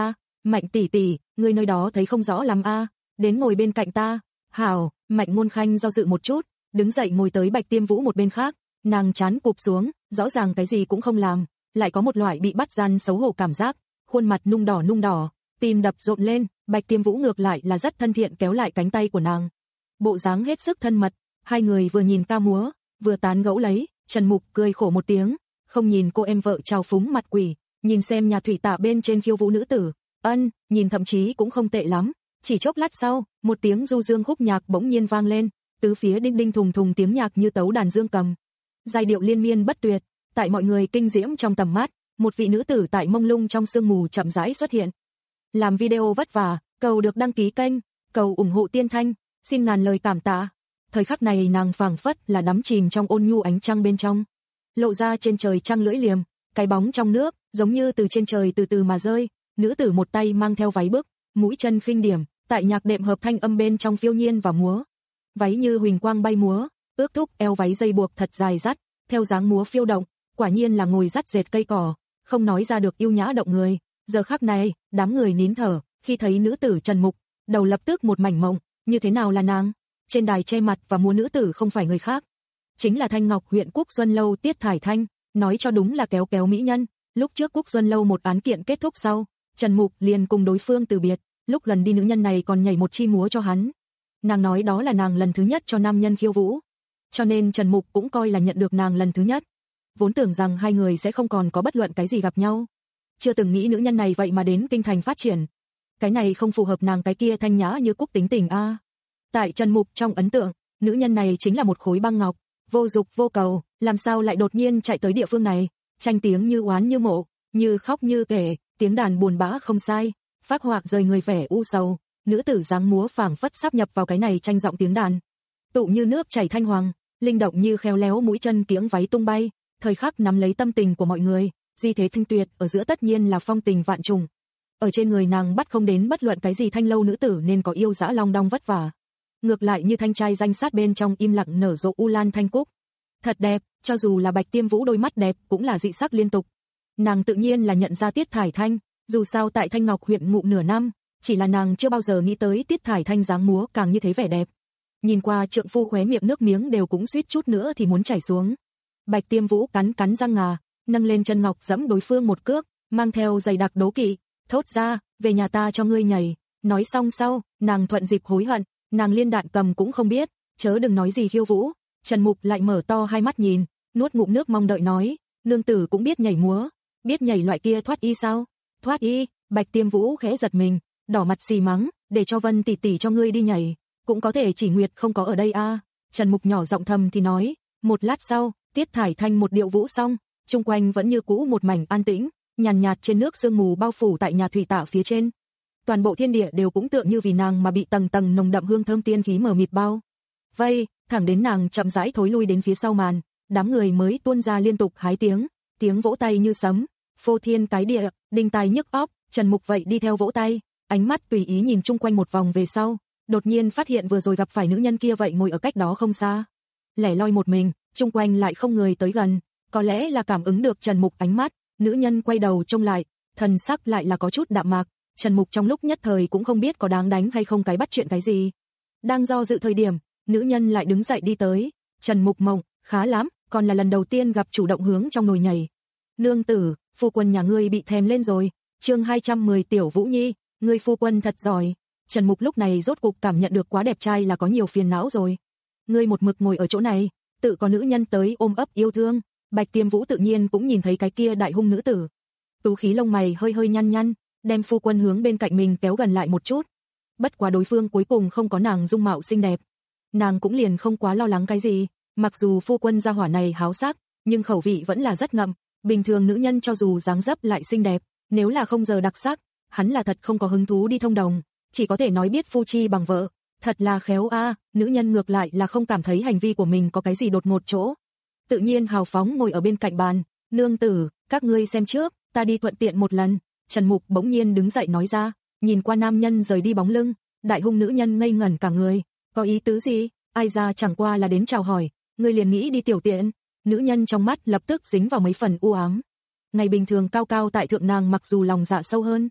Mạnh tỷ tỷ, người nơi đó thấy không rõ lắm a, đến ngồi bên cạnh ta. Hảo, Mạnh Ngôn Khanh do dự một chút, đứng dậy ngồi tới Bạch Tiêm Vũ một bên khác, nàng chán cụp xuống, rõ ràng cái gì cũng không làm, lại có một loại bị bắt gian xấu hổ cảm giác, khuôn mặt nung đỏ nung đỏ, tim đập rộn lên, Bạch Tiêm Vũ ngược lại là rất thân thiện kéo lại cánh tay của nàng. Bộ dáng hết sức thân mật, hai người vừa nhìn ca múa, vừa tán gẫu lấy, Trần Mục cười khổ một tiếng, không nhìn cô em vợ trào phúng mặt quỷ, nhìn xem nhà thủy tạ bên trên khiêu vũ nữ tử, ân, nhìn thậm chí cũng không tệ lắm. Chỉ chốc lát sau, một tiếng du dương khúc nhạc bỗng nhiên vang lên, tứ phía đinh đinh thùng thùng tiếng nhạc như tấu đàn dương cầm. Giai điệu liên miên bất tuyệt, tại mọi người kinh diễm trong tầm mắt, một vị nữ tử tại mông lung trong sương mù chậm rãi xuất hiện. Làm video vất vả, cầu được đăng ký kênh, cầu ủng hộ Tiên Thanh, xin ngàn lời cảm tạ. Thời khắc này nàng phảng phất là đắm chìm trong ôn nhu ánh trăng bên trong. Lộ ra trên trời trăng lưỡi liềm, cái bóng trong nước, giống như từ trên trời từ từ mà rơi, nữ tử một tay mang theo váy bước, mũi chân khinh điểm, tại nhạc đệm hợp thanh âm bên trong phiêu nhiên và múa. Váy như huỳnh quang bay múa, ước thúc eo váy dây buộc thật dài dắt, theo dáng múa phiêu động, quả nhiên là ngồi dắt dệt cây cỏ, không nói ra được yêu nhã động người. Giờ khắc này, đám người nín thở, khi thấy nữ tử Trần Mục, đầu lập tức một mảnh mộng, như thế nào là nàng? Trên đài che mặt và múa nữ tử không phải người khác, chính là Thanh Ngọc huyện Quốc Xuân lâu Tiết Thải Thanh, nói cho đúng là kéo kéo mỹ nhân. Lúc trước Quốc Xuân lâu một án kiện kết thúc sau, Trần Mục liền cùng đối phương từ biệt, lúc gần đi nữ nhân này còn nhảy một chi múa cho hắn. Nàng nói đó là nàng lần thứ nhất cho nam nhân khiêu vũ, cho nên Trần Mục cũng coi là nhận được nàng lần thứ nhất. Vốn tưởng rằng hai người sẽ không còn có bất luận cái gì gặp nhau, chưa từng nghĩ nữ nhân này vậy mà đến kinh thành phát triển. Cái này không phù hợp nàng cái kia thanh nhã như cúc tính tình a. À. Tại Trần Mục trong ấn tượng, nữ nhân này chính là một khối băng ngọc, vô dục vô cầu, làm sao lại đột nhiên chạy tới địa phương này, tranh tiếng như oán như mộ, như khóc như kể, tiếng đàn buồn bã không sai, phác họa rời người vẻ u sầu, nữ tử dáng múa phảng phất sáp nhập vào cái này tranh giọng tiếng đàn. Tụ như nước chảy thanh hoàng, linh động như khéo léo mũi chân kiếng váy tung bay, thời khắc nắm lấy tâm tình của mọi người, di thế thanh tuyệt, ở giữa tất nhiên là phong tình vạn trùng. Ở trên người nàng bắt không đến bất luận cái gì thanh lâu nữ tử nên có yêu dã long đong vất vả. Ngược lại như thanh trai danh sát bên trong im lặng nở rộ u lan thanh cúc. Thật đẹp, cho dù là Bạch Tiêm Vũ đôi mắt đẹp cũng là dị sắc liên tục. Nàng tự nhiên là nhận ra Tiết Thải Thanh, dù sao tại Thanh Ngọc huyện ngụ nửa năm, chỉ là nàng chưa bao giờ nghĩ tới Tiết Thải Thanh dáng múa càng như thế vẻ đẹp. Nhìn qua trượng phu khóe miệng nước miếng đều cũng suýt chút nữa thì muốn chảy xuống. Bạch Tiêm Vũ cắn cắn răng ngà, nâng lên chân ngọc giẫm đối phương một cước, mang theo giày đặc đố kỵ, thốt ra, về nhà ta cho ngươi nhảy. Nói xong sau, nàng thuận dịp hối hận, nàng liên đạn cầm cũng không biết, chớ đừng nói gì khiêu vũ. Trần Mục lại mở to hai mắt nhìn, nuốt ngụm nước mong đợi nói, nương tử cũng biết nhảy múa, biết nhảy loại kia thoát y sao? Thoát y? Bạch Tiêm Vũ khẽ giật mình, đỏ mặt xì mắng, để cho Vân tỷ tỷ cho ngươi đi nhảy, cũng có thể chỉ Nguyệt không có ở đây a. À. Trần Mục nhỏ giọng thầm thì nói, một lát sau, Tiết Thải Thanh một điệu vũ xong, chung quanh vẫn như cũ một mảnh an tĩnh, nhàn nhạt trên nước sương mù bao phủ tại nhà thủy tạ phía trên. Toàn bộ thiên địa đều cũng tựa như vì nàng mà bị tầng tầng nồng đậm hương thơm tiên khí mờ mịt bao vây, thẳng đến nàng chậm rãi thối lui đến phía sau màn, đám người mới tuôn ra liên tục hái tiếng, tiếng vỗ tay như sấm, phô thiên cái địa, đinh tai nhức óc. Trần Mục vậy đi theo vỗ tay, ánh mắt tùy ý nhìn chung quanh một vòng về sau, đột nhiên phát hiện vừa rồi gặp phải nữ nhân kia vậy ngồi ở cách đó không xa, lẻ loi một mình, chung quanh lại không người tới gần, có lẽ là cảm ứng được Trần Mục ánh mắt, nữ nhân quay đầu trông lại, thần sắc lại là có chút đạm mạc. Trần Mục trong lúc nhất thời cũng không biết có đáng đánh hay không cái bắt chuyện cái gì. Đang do dự thời điểm, nữ nhân lại đứng dậy đi tới. Trần Mục mộng, khá lắm, còn là lần đầu tiên gặp chủ động hướng trong nồi nhảy. Nương tử, phu quân nhà ngươi bị thèm lên rồi. Chương hai trăm mười Tiểu Vũ Nhi, ngươi phu quân thật giỏi. Trần Mục lúc này rốt cục cảm nhận được quá đẹp trai là có nhiều phiền não rồi. Ngươi một mực ngồi ở chỗ này, tự có nữ nhân tới ôm ấp yêu thương. Bạch Tiêm Vũ tự nhiên cũng nhìn thấy cái kia đại hung nữ tử. Tú khí lông mày hơi hơi nhăn nhăn, đem phu quân hướng bên cạnh mình kéo gần lại một chút. Bất quá đối phương cuối cùng không có nàng dung mạo xinh đẹp, nàng cũng liền không quá lo lắng cái gì. Mặc dù phu quân gia hỏa này háo sắc, nhưng khẩu vị vẫn là rất ngậm. Bình thường nữ nhân cho dù dáng dấp lại xinh đẹp, nếu là không giờ đặc sắc, hắn là thật không có hứng thú đi thông đồng, chỉ có thể nói biết phu chi bằng vợ. Thật là khéo a. À, nữ nhân ngược lại là không cảm thấy hành vi của mình có cái gì đột ngột chỗ, tự nhiên hào phóng ngồi ở bên cạnh bàn. Nương tử, các ngươi xem trước, ta đi thuận tiện một lần. Trần Mục bỗng nhiên đứng dậy nói ra, nhìn qua nam nhân rời đi bóng lưng, đại hung nữ nhân ngây ngẩn cả người, có ý tứ gì? Ai ra chẳng qua là đến chào hỏi, ngươi liền nghĩ đi tiểu tiện? Nữ nhân trong mắt lập tức dính vào mấy phần u ám. Ngày bình thường cao cao tại thượng nàng mặc dù lòng dạ sâu hơn,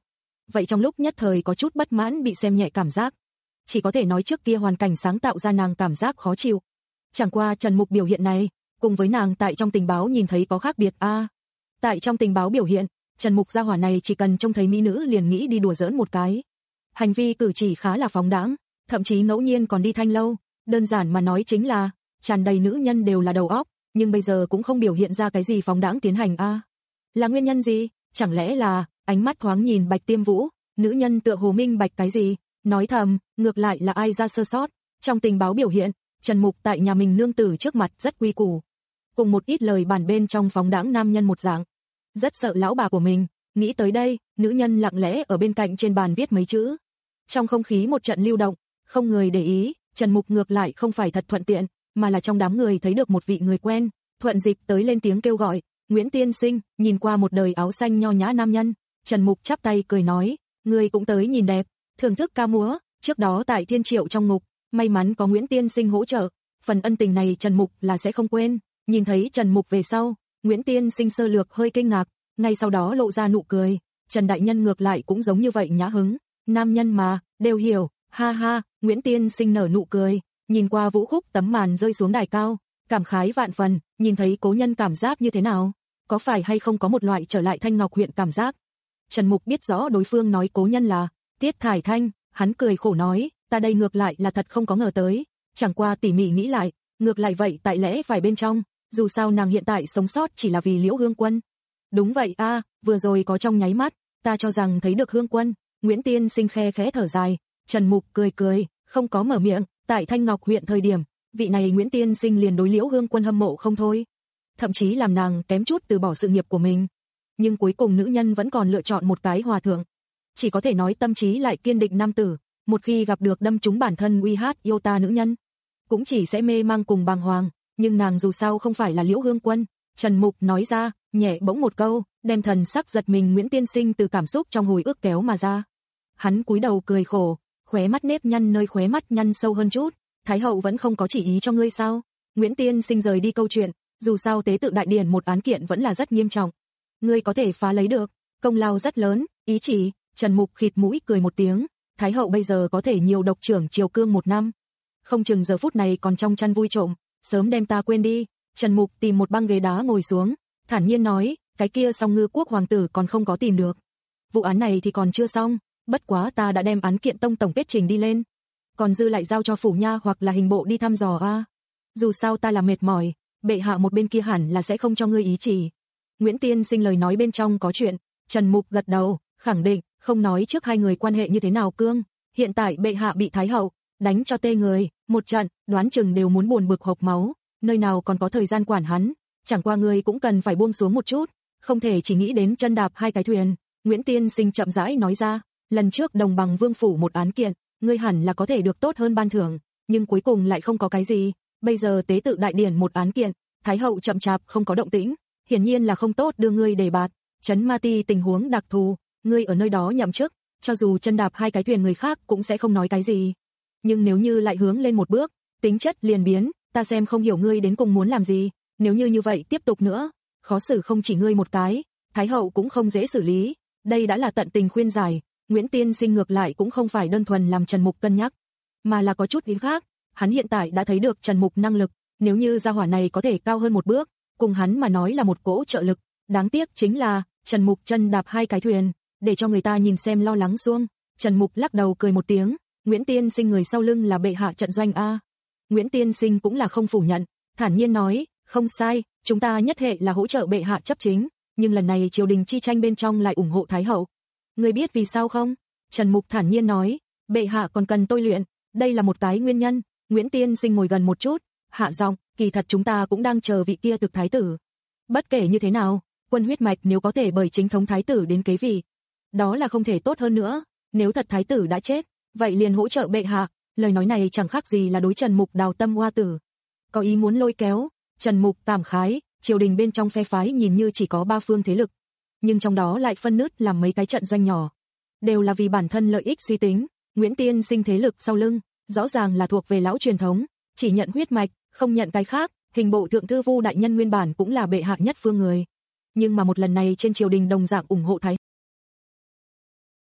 vậy trong lúc nhất thời có chút bất mãn bị xem nhẹ cảm giác. Chỉ có thể nói trước kia hoàn cảnh sáng tạo ra nàng cảm giác khó chịu. Chẳng qua Trần Mục biểu hiện này, cùng với nàng tại trong tình báo nhìn thấy có khác biệt a. À, tại trong tình báo biểu hiện, Trần Mục gia hỏa này chỉ cần trông thấy mỹ nữ liền nghĩ đi đùa giỡn một cái. Hành vi cử chỉ khá là phóng đãng, thậm chí ngẫu nhiên còn đi thanh lâu, đơn giản mà nói chính là tràn đầy nữ nhân đều là đầu óc, nhưng bây giờ cũng không biểu hiện ra cái gì phóng đãng tiến hành a. À, là nguyên nhân gì? Chẳng lẽ là ánh mắt thoáng nhìn Bạch Tiêm Vũ, nữ nhân tựa hồ minh bạch cái gì, nói thầm, ngược lại là ai ra sơ sót. Trong tình báo biểu hiện, Trần Mục tại nhà mình nương tử trước mặt rất quy củ, cùng một ít lời bản bên trong phóng đãng nam nhân một dạng, rất sợ lão bà của mình. Nghĩ tới đây, nữ nhân lặng lẽ ở bên cạnh trên bàn viết mấy chữ. Trong không khí một trận lưu động, không người để ý, Trần Mục ngược lại không phải thật thuận tiện, mà là trong đám người thấy được một vị người quen, thuận dịp tới lên tiếng kêu gọi, Nguyễn Tiên Sinh. Nhìn qua một đời áo xanh nho nhã nam nhân, Trần Mục chắp tay cười nói, người cũng tới nhìn đẹp, thưởng thức ca múa, trước đó tại Thiên Triệu trong ngục, may mắn có Nguyễn Tiên Sinh hỗ trợ, phần ân tình này Trần Mục là sẽ không quên. Nhìn thấy Trần Mục về sau, Nguyễn Tiên Sinh sơ lược hơi kinh ngạc, ngay sau đó lộ ra nụ cười. Trần đại nhân ngược lại cũng giống như vậy nhã hứng, nam nhân mà, đều hiểu, ha ha. Nguyễn Tiên Sinh nở nụ cười, nhìn qua vũ khúc tấm màn rơi xuống đài cao, cảm khái vạn phần. Nhìn thấy cố nhân cảm giác như thế nào? Có phải hay không có một loại trở lại Thanh Ngọc huyện cảm giác? Trần Mục biết rõ đối phương nói cố nhân là Tiết Thải Thanh, hắn cười khổ nói, ta đây ngược lại là thật không có ngờ tới, chẳng qua tỉ mỉ nghĩ lại, ngược lại vậy tại lẽ phải bên trong, dù sao nàng hiện tại sống sót chỉ là vì Liễu Hương Quân. Đúng vậy a, à, vừa rồi có trong nháy mắt, ta cho rằng thấy được Hương Quân. Nguyễn Tiên Sinh khe khẽ thở dài, Trần Mục cười cười, không có mở miệng. Tại Thanh Ngọc huyện thời điểm, vị này Nguyễn Tiên Sinh liền đối Liễu Hương Quân hâm mộ không thôi, thậm chí làm nàng kém chút từ bỏ sự nghiệp của mình. Nhưng cuối cùng nữ nhân vẫn còn lựa chọn một cái hòa thượng, chỉ có thể nói tâm trí lại kiên định nam tử, một khi gặp được đâm trúng bản thân uy hát yêu ta nữ nhân, cũng chỉ sẽ mê mang cùng bàng hoàng. Nhưng nàng dù sao không phải là Liễu Hương Quân. Trần Mục nói ra, nhẹ bỗng một câu, đem thần sắc giật mình Nguyễn Tiên Sinh từ cảm xúc trong hồi ức kéo mà ra. Hắn cúi đầu cười khổ, khóe mắt nếp nhăn nơi khóe mắt nhăn sâu hơn chút. Thái hậu vẫn không có chỉ ý cho ngươi sao? Nguyễn Tiên Sinh rời đi câu chuyện, dù sao tế tự đại điển một án kiện vẫn là rất nghiêm trọng, ngươi có thể phá lấy được, công lao rất lớn. Ý chỉ? Trần Mục khịt mũi cười một tiếng, Thái hậu bây giờ có thể nhiều độc trưởng triều cương một năm, không chừng giờ phút này còn trong chăn vui trộm, sớm đem ta quên đi. Trần Mục tìm một băng ghế đá ngồi xuống, thản nhiên nói, cái kia Song Ngư quốc hoàng tử còn không có tìm được. Vụ án này thì còn chưa xong, bất quá ta đã đem án kiện tông tổng kết trình đi lên, còn dư lại giao cho phủ nha hoặc là hình bộ đi thăm dò a. Dù sao ta là mệt mỏi, bệ hạ một bên kia hẳn là sẽ không cho ngươi ý chỉ. Nguyễn Tiên Sinh lời nói bên trong có chuyện. Trần Mục gật đầu, khẳng định, không nói trước hai người quan hệ như thế nào cương, hiện tại bệ hạ bị Thái hậu đánh cho tê người một trận, đoán chừng đều muốn buồn bực hộc máu, nơi nào còn có thời gian quản hắn. Chẳng qua ngươi cũng cần phải buông xuống một chút, không thể chỉ nghĩ đến chân đạp hai cái thuyền. Nguyễn Tiên Sinh chậm rãi nói ra, lần trước đồng bằng vương phủ một án kiện, ngươi hẳn là có thể được tốt hơn ban thưởng, nhưng cuối cùng lại không có cái gì. Bây giờ tế tự đại điển một án kiện, Thái hậu chậm chạp không có động tĩnh, hiển nhiên là không tốt đưa ngươi đề bạt. Trấn Ma Ti tình huống đặc thù, ngươi ở nơi đó nhậm chức, cho dù chân đạp hai cái thuyền người khác cũng sẽ không nói cái gì. Nhưng nếu như lại hướng lên một bước, tính chất liền biến, ta xem không hiểu ngươi đến cùng muốn làm gì. Nếu như như vậy tiếp tục nữa, khó xử không chỉ ngươi một cái, Thái hậu cũng không dễ xử lý. Đây đã là tận tình khuyên giải. Nguyễn Tiên Sinh ngược lại cũng không phải đơn thuần làm Trần Mục cân nhắc, mà là có chút ý khác. Hắn hiện tại đã thấy được Trần Mục năng lực, nếu như gia hỏa này có thể cao hơn một bước, cùng hắn mà nói là một cỗ trợ lực. Đáng tiếc chính là Trần Mục chân đạp hai cái thuyền, để cho người ta nhìn xem lo lắng xuông. Trần Mục lắc đầu cười một tiếng, Nguyễn Tiên Sinh người sau lưng là bệ hạ trận doanh a. Nguyễn Tiên Sinh cũng là không phủ nhận, thản nhiên nói, không sai, chúng ta nhất hệ là hỗ trợ bệ hạ chấp chính, nhưng lần này triều đình chi tranh bên trong lại ủng hộ Thái hậu. Ngươi biết vì sao không? Trần Mục thản nhiên nói, bệ hạ còn cần tôi luyện, đây là một cái nguyên nhân. Nguyễn Tiên Sinh ngồi gần một chút, hạ giọng, kỳ thật chúng ta cũng đang chờ vị kia thực thái tử. Bất kể như thế nào, quân huyết mạch nếu có thể bởi chính thống thái tử đến kế vị, đó là không thể tốt hơn nữa. Nếu thật thái tử đã chết, vậy liền hỗ trợ bệ hạ. Lời nói này chẳng khác gì là đối Trần Mục đào tâm hoa tử, có ý muốn lôi kéo. Trần Mục cảm khái, triều đình bên trong phe phái nhìn như chỉ có ba phương thế lực, nhưng trong đó lại phân nứt làm mấy cái trận doanh nhỏ, đều là vì bản thân lợi ích suy tính. Nguyễn Tiên Sinh thế lực sau lưng, rõ ràng là thuộc về lão truyền thống, chỉ nhận huyết mạch, không nhận cái khác. Hình bộ thượng thư Vu đại nhân nguyên bản cũng là bệ hạ nhất phương người, nhưng mà một lần này trên triều đình đồng dạng ủng hộ Thái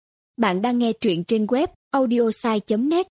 Bạn đang nghe truyện trên web audiosai chấm net.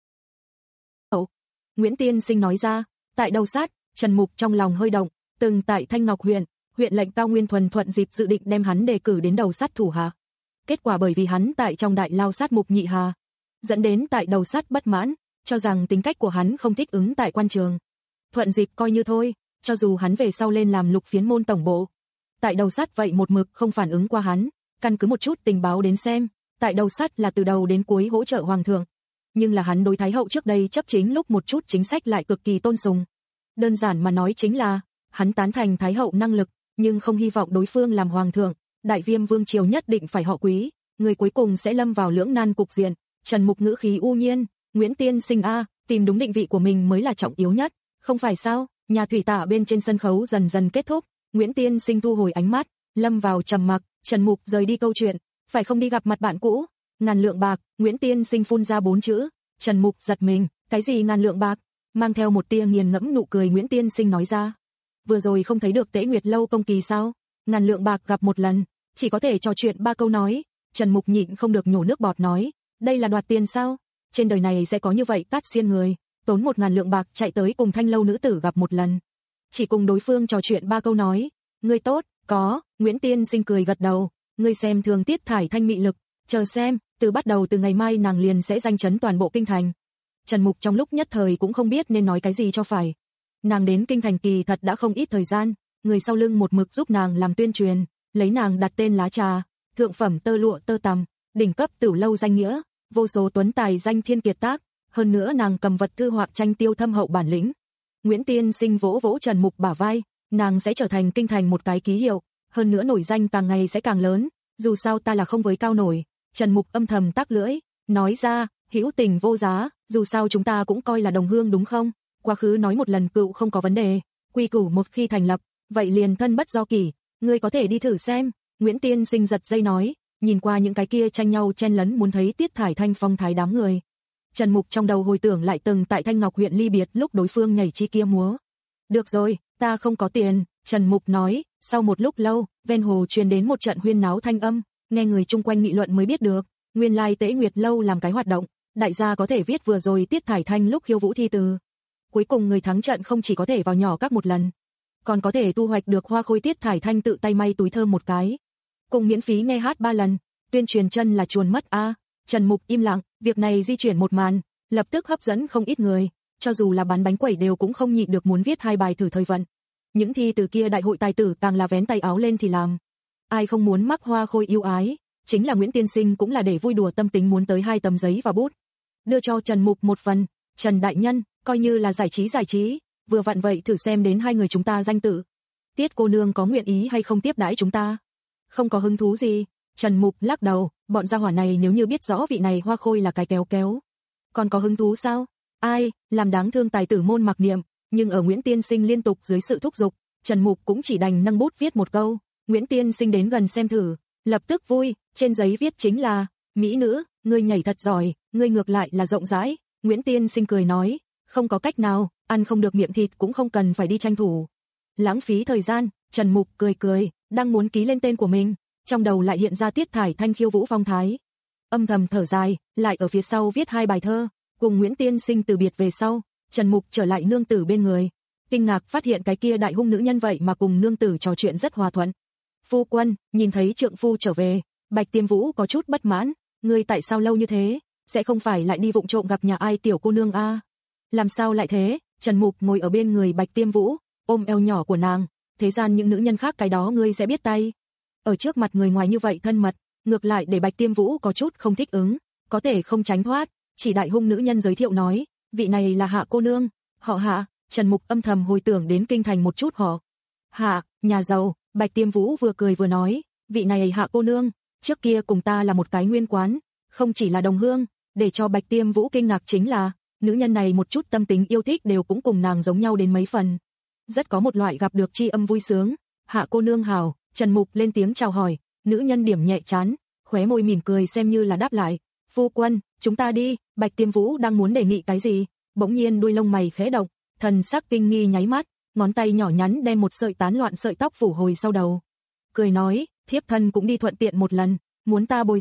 Nguyễn Tiên Sinh nói ra, tại đầu sát, Trần Mục trong lòng hơi động, từng tại Thanh Ngọc huyện, huyện lệnh Cao Nguyên Thuần thuận dịp dự định đem hắn đề cử đến đầu sát thủ hạ. Kết quả bởi vì hắn tại trong đại lao sát Mục Nhị Hà, dẫn đến tại đầu sát bất mãn, cho rằng tính cách của hắn không thích ứng tại quan trường. Thuận dịp coi như thôi, cho dù hắn về sau lên làm Lục Phiến môn tổng bộ. Tại đầu sát vậy một mực không phản ứng qua hắn, căn cứ một chút tình báo đến xem, tại đầu sát là từ đầu đến cuối hỗ trợ hoàng thượng. Nhưng là hắn đối Thái hậu trước đây chấp chính lúc một chút chính sách lại cực kỳ tôn sùng. Đơn giản mà nói chính là, hắn tán thành Thái hậu năng lực, nhưng không hy vọng đối phương làm hoàng thượng, Đại Viêm vương triều nhất định phải họ Quý, người cuối cùng sẽ lâm vào lưỡng nan cục diện. Trần Mục ngữ khí u nhiên, Nguyễn Tiên Sinh a, tìm đúng định vị của mình mới là trọng yếu nhất, không phải sao? Nhà thủy tạ bên trên sân khấu dần dần kết thúc, Nguyễn Tiên Sinh thu hồi ánh mắt, lâm vào trầm mặc, Trần Mục rời đi câu chuyện, phải không đi gặp mặt bạn cũ? Ngàn lượng bạc, Nguyễn Tiên Sinh phun ra bốn chữ, Trần Mục giật mình, cái gì ngàn lượng bạc? Mang theo một tia nghiền ngẫm nụ cười Nguyễn Tiên Sinh nói ra, vừa rồi không thấy được Tế Nguyệt lâu công kỳ sao? Ngàn lượng bạc gặp một lần, chỉ có thể trò chuyện ba câu nói. Trần Mục nhịn không được nhổ nước bọt nói, đây là đoạt tiền sao? Trên đời này sẽ có như vậy cát xiên người, tốn một ngàn lượng bạc chạy tới cùng Thanh lâu nữ tử gặp một lần, chỉ cùng đối phương trò chuyện ba câu nói. Ngươi tốt, có, Nguyễn Tiên Sinh cười gật đầu, ngươi xem thường Tiết Thải Thanh mị lực, chờ xem, từ bắt đầu từ ngày mai nàng liền sẽ danh chấn toàn bộ kinh thành. Trần Mục trong lúc nhất thời cũng không biết nên nói cái gì cho phải. Nàng đến kinh thành kỳ thật đã không ít thời gian, người sau lưng một mực giúp nàng làm tuyên truyền, lấy nàng đặt tên lá trà, thượng phẩm tơ lụa tơ tằm, đỉnh cấp tửu lâu danh nghĩa, vô số tuấn tài danh thiên kiệt tác, hơn nữa nàng cầm vật thư họa tranh tiêu thâm hậu bản lĩnh. Nguyễn Tiên Sinh vỗ vỗ Trần Mục bả vai, nàng sẽ trở thành kinh thành một cái ký hiệu, hơn nữa nổi danh càng ngày sẽ càng lớn, dù sao ta là không với cao nổi. Trần Mục âm thầm tắc lưỡi, nói ra, hữu tình vô giá, dù sao chúng ta cũng coi là đồng hương đúng không? Quá khứ nói một lần cựu không có vấn đề, quy củ một khi thành lập, vậy liền thân bất do kỷ, ngươi có thể đi thử xem. Nguyễn Tiên Sinh giật dây nói, nhìn qua những cái kia tranh nhau chen lấn muốn thấy Tiết Thải Thanh phong thái đám người. Trần Mục trong đầu hồi tưởng lại từng tại Thanh Ngọc huyện ly biệt lúc đối phương nhảy chi kia múa. Được rồi, ta không có tiền, Trần Mục nói. Sau một lúc lâu, ven hồ truyền đến một trận huyên náo thanh âm, nghe người chung quanh nghị luận mới biết được, nguyên lai Tế Nguyệt lâu làm cái hoạt động, đại gia có thể viết vừa rồi Tiết Thải Thanh lúc khiêu vũ thi từ. Cuối cùng người thắng trận không chỉ có thể vào nhỏ các một lần, còn có thể thu hoạch được hoa khôi Tiết Thải Thanh tự tay may túi thơm một cái, cùng miễn phí nghe hát ba lần, tuyên truyền chân là chuồn mất a. À. Trần Mục im lặng, việc này di chuyển một màn, lập tức hấp dẫn không ít người, cho dù là bán bánh quẩy đều cũng không nhịn được muốn viết hai bài thử thời vận. Những thi từ kia đại hội tài tử càng là vén tay áo lên thì làm. Ai không muốn mắc hoa khôi yêu ái, chính là Nguyễn Tiên Sinh cũng là để vui đùa tâm tính muốn tới hai tấm giấy và bút. Đưa cho Trần Mục một phần, Trần đại nhân, coi như là giải trí giải trí, vừa vặn vậy thử xem đến hai người chúng ta danh tự. Tiết cô nương có nguyện ý hay không tiếp đãi chúng ta? Không có hứng thú gì, Trần Mục lắc đầu, bọn gia hỏa này nếu như biết rõ vị này hoa khôi là cái kéo kéo. Còn có hứng thú sao? Ai, làm đáng thương tài tử môn mặc niệm, nhưng ở Nguyễn Tiên Sinh liên tục dưới sự thúc giục, Trần Mục cũng chỉ đành nâng bút viết một câu. Nguyễn Tiên Sinh đến gần xem thử, lập tức vui, trên giấy viết chính là, mỹ nữ, ngươi nhảy thật giỏi, ngươi ngược lại là rộng rãi. Nguyễn Tiên Sinh cười nói, không có cách nào, ăn không được miệng thịt cũng không cần phải đi tranh thủ. Lãng phí thời gian, Trần Mục cười cười, đang muốn ký lên tên của mình, trong đầu lại hiện ra Tiết Thải Thanh khiêu vũ phong thái. Âm thầm thở dài, lại ở phía sau viết hai bài thơ, cùng Nguyễn Tiên Sinh từ biệt về sau, Trần Mục trở lại nương tử bên người, kinh ngạc phát hiện cái kia đại hung nữ nhân vậy mà cùng nương tử trò chuyện rất hòa thuận. Phu quân, nhìn thấy trượng phu trở về, Bạch Tiêm Vũ có chút bất mãn, ngươi tại sao lâu như thế, sẽ không phải lại đi vụng trộm gặp nhà ai tiểu cô nương a? À? Làm sao lại thế? Trần Mục ngồi ở bên người Bạch Tiêm Vũ, ôm eo nhỏ của nàng, thế gian những nữ nhân khác cái đó ngươi sẽ biết tay. Ở trước mặt người ngoài như vậy thân mật, ngược lại để Bạch Tiêm Vũ có chút không thích ứng, có thể không tránh thoát, chỉ đại hung nữ nhân giới thiệu nói, vị này là Hạ cô nương, họ Hạ. Trần Mục âm thầm hồi tưởng đến kinh thành một chút họ Hạ, nhà giàu. Bạch Tiêm Vũ vừa cười vừa nói, vị này Hạ cô nương, trước kia cùng ta là một cái nguyên quán, không chỉ là đồng hương, để cho Bạch Tiêm Vũ kinh ngạc chính là, nữ nhân này một chút tâm tính yêu thích đều cũng cùng nàng giống nhau đến mấy phần. Rất có một loại gặp được tri âm vui sướng. Hạ cô nương hào, Trần Mục lên tiếng chào hỏi, nữ nhân điểm nhẹ chán, khóe môi mỉm cười xem như là đáp lại. Phu quân, chúng ta đi. Bạch Tiêm Vũ đang muốn đề nghị cái gì, bỗng nhiên đuôi lông mày khẽ động, thần sắc kinh nghi nháy mắt, ngón tay nhỏ nhắn đem một sợi tán loạn sợi tóc phủ hồi sau đầu. Cười nói, thiếp thân cũng đi thuận tiện một lần, muốn ta bồi sao?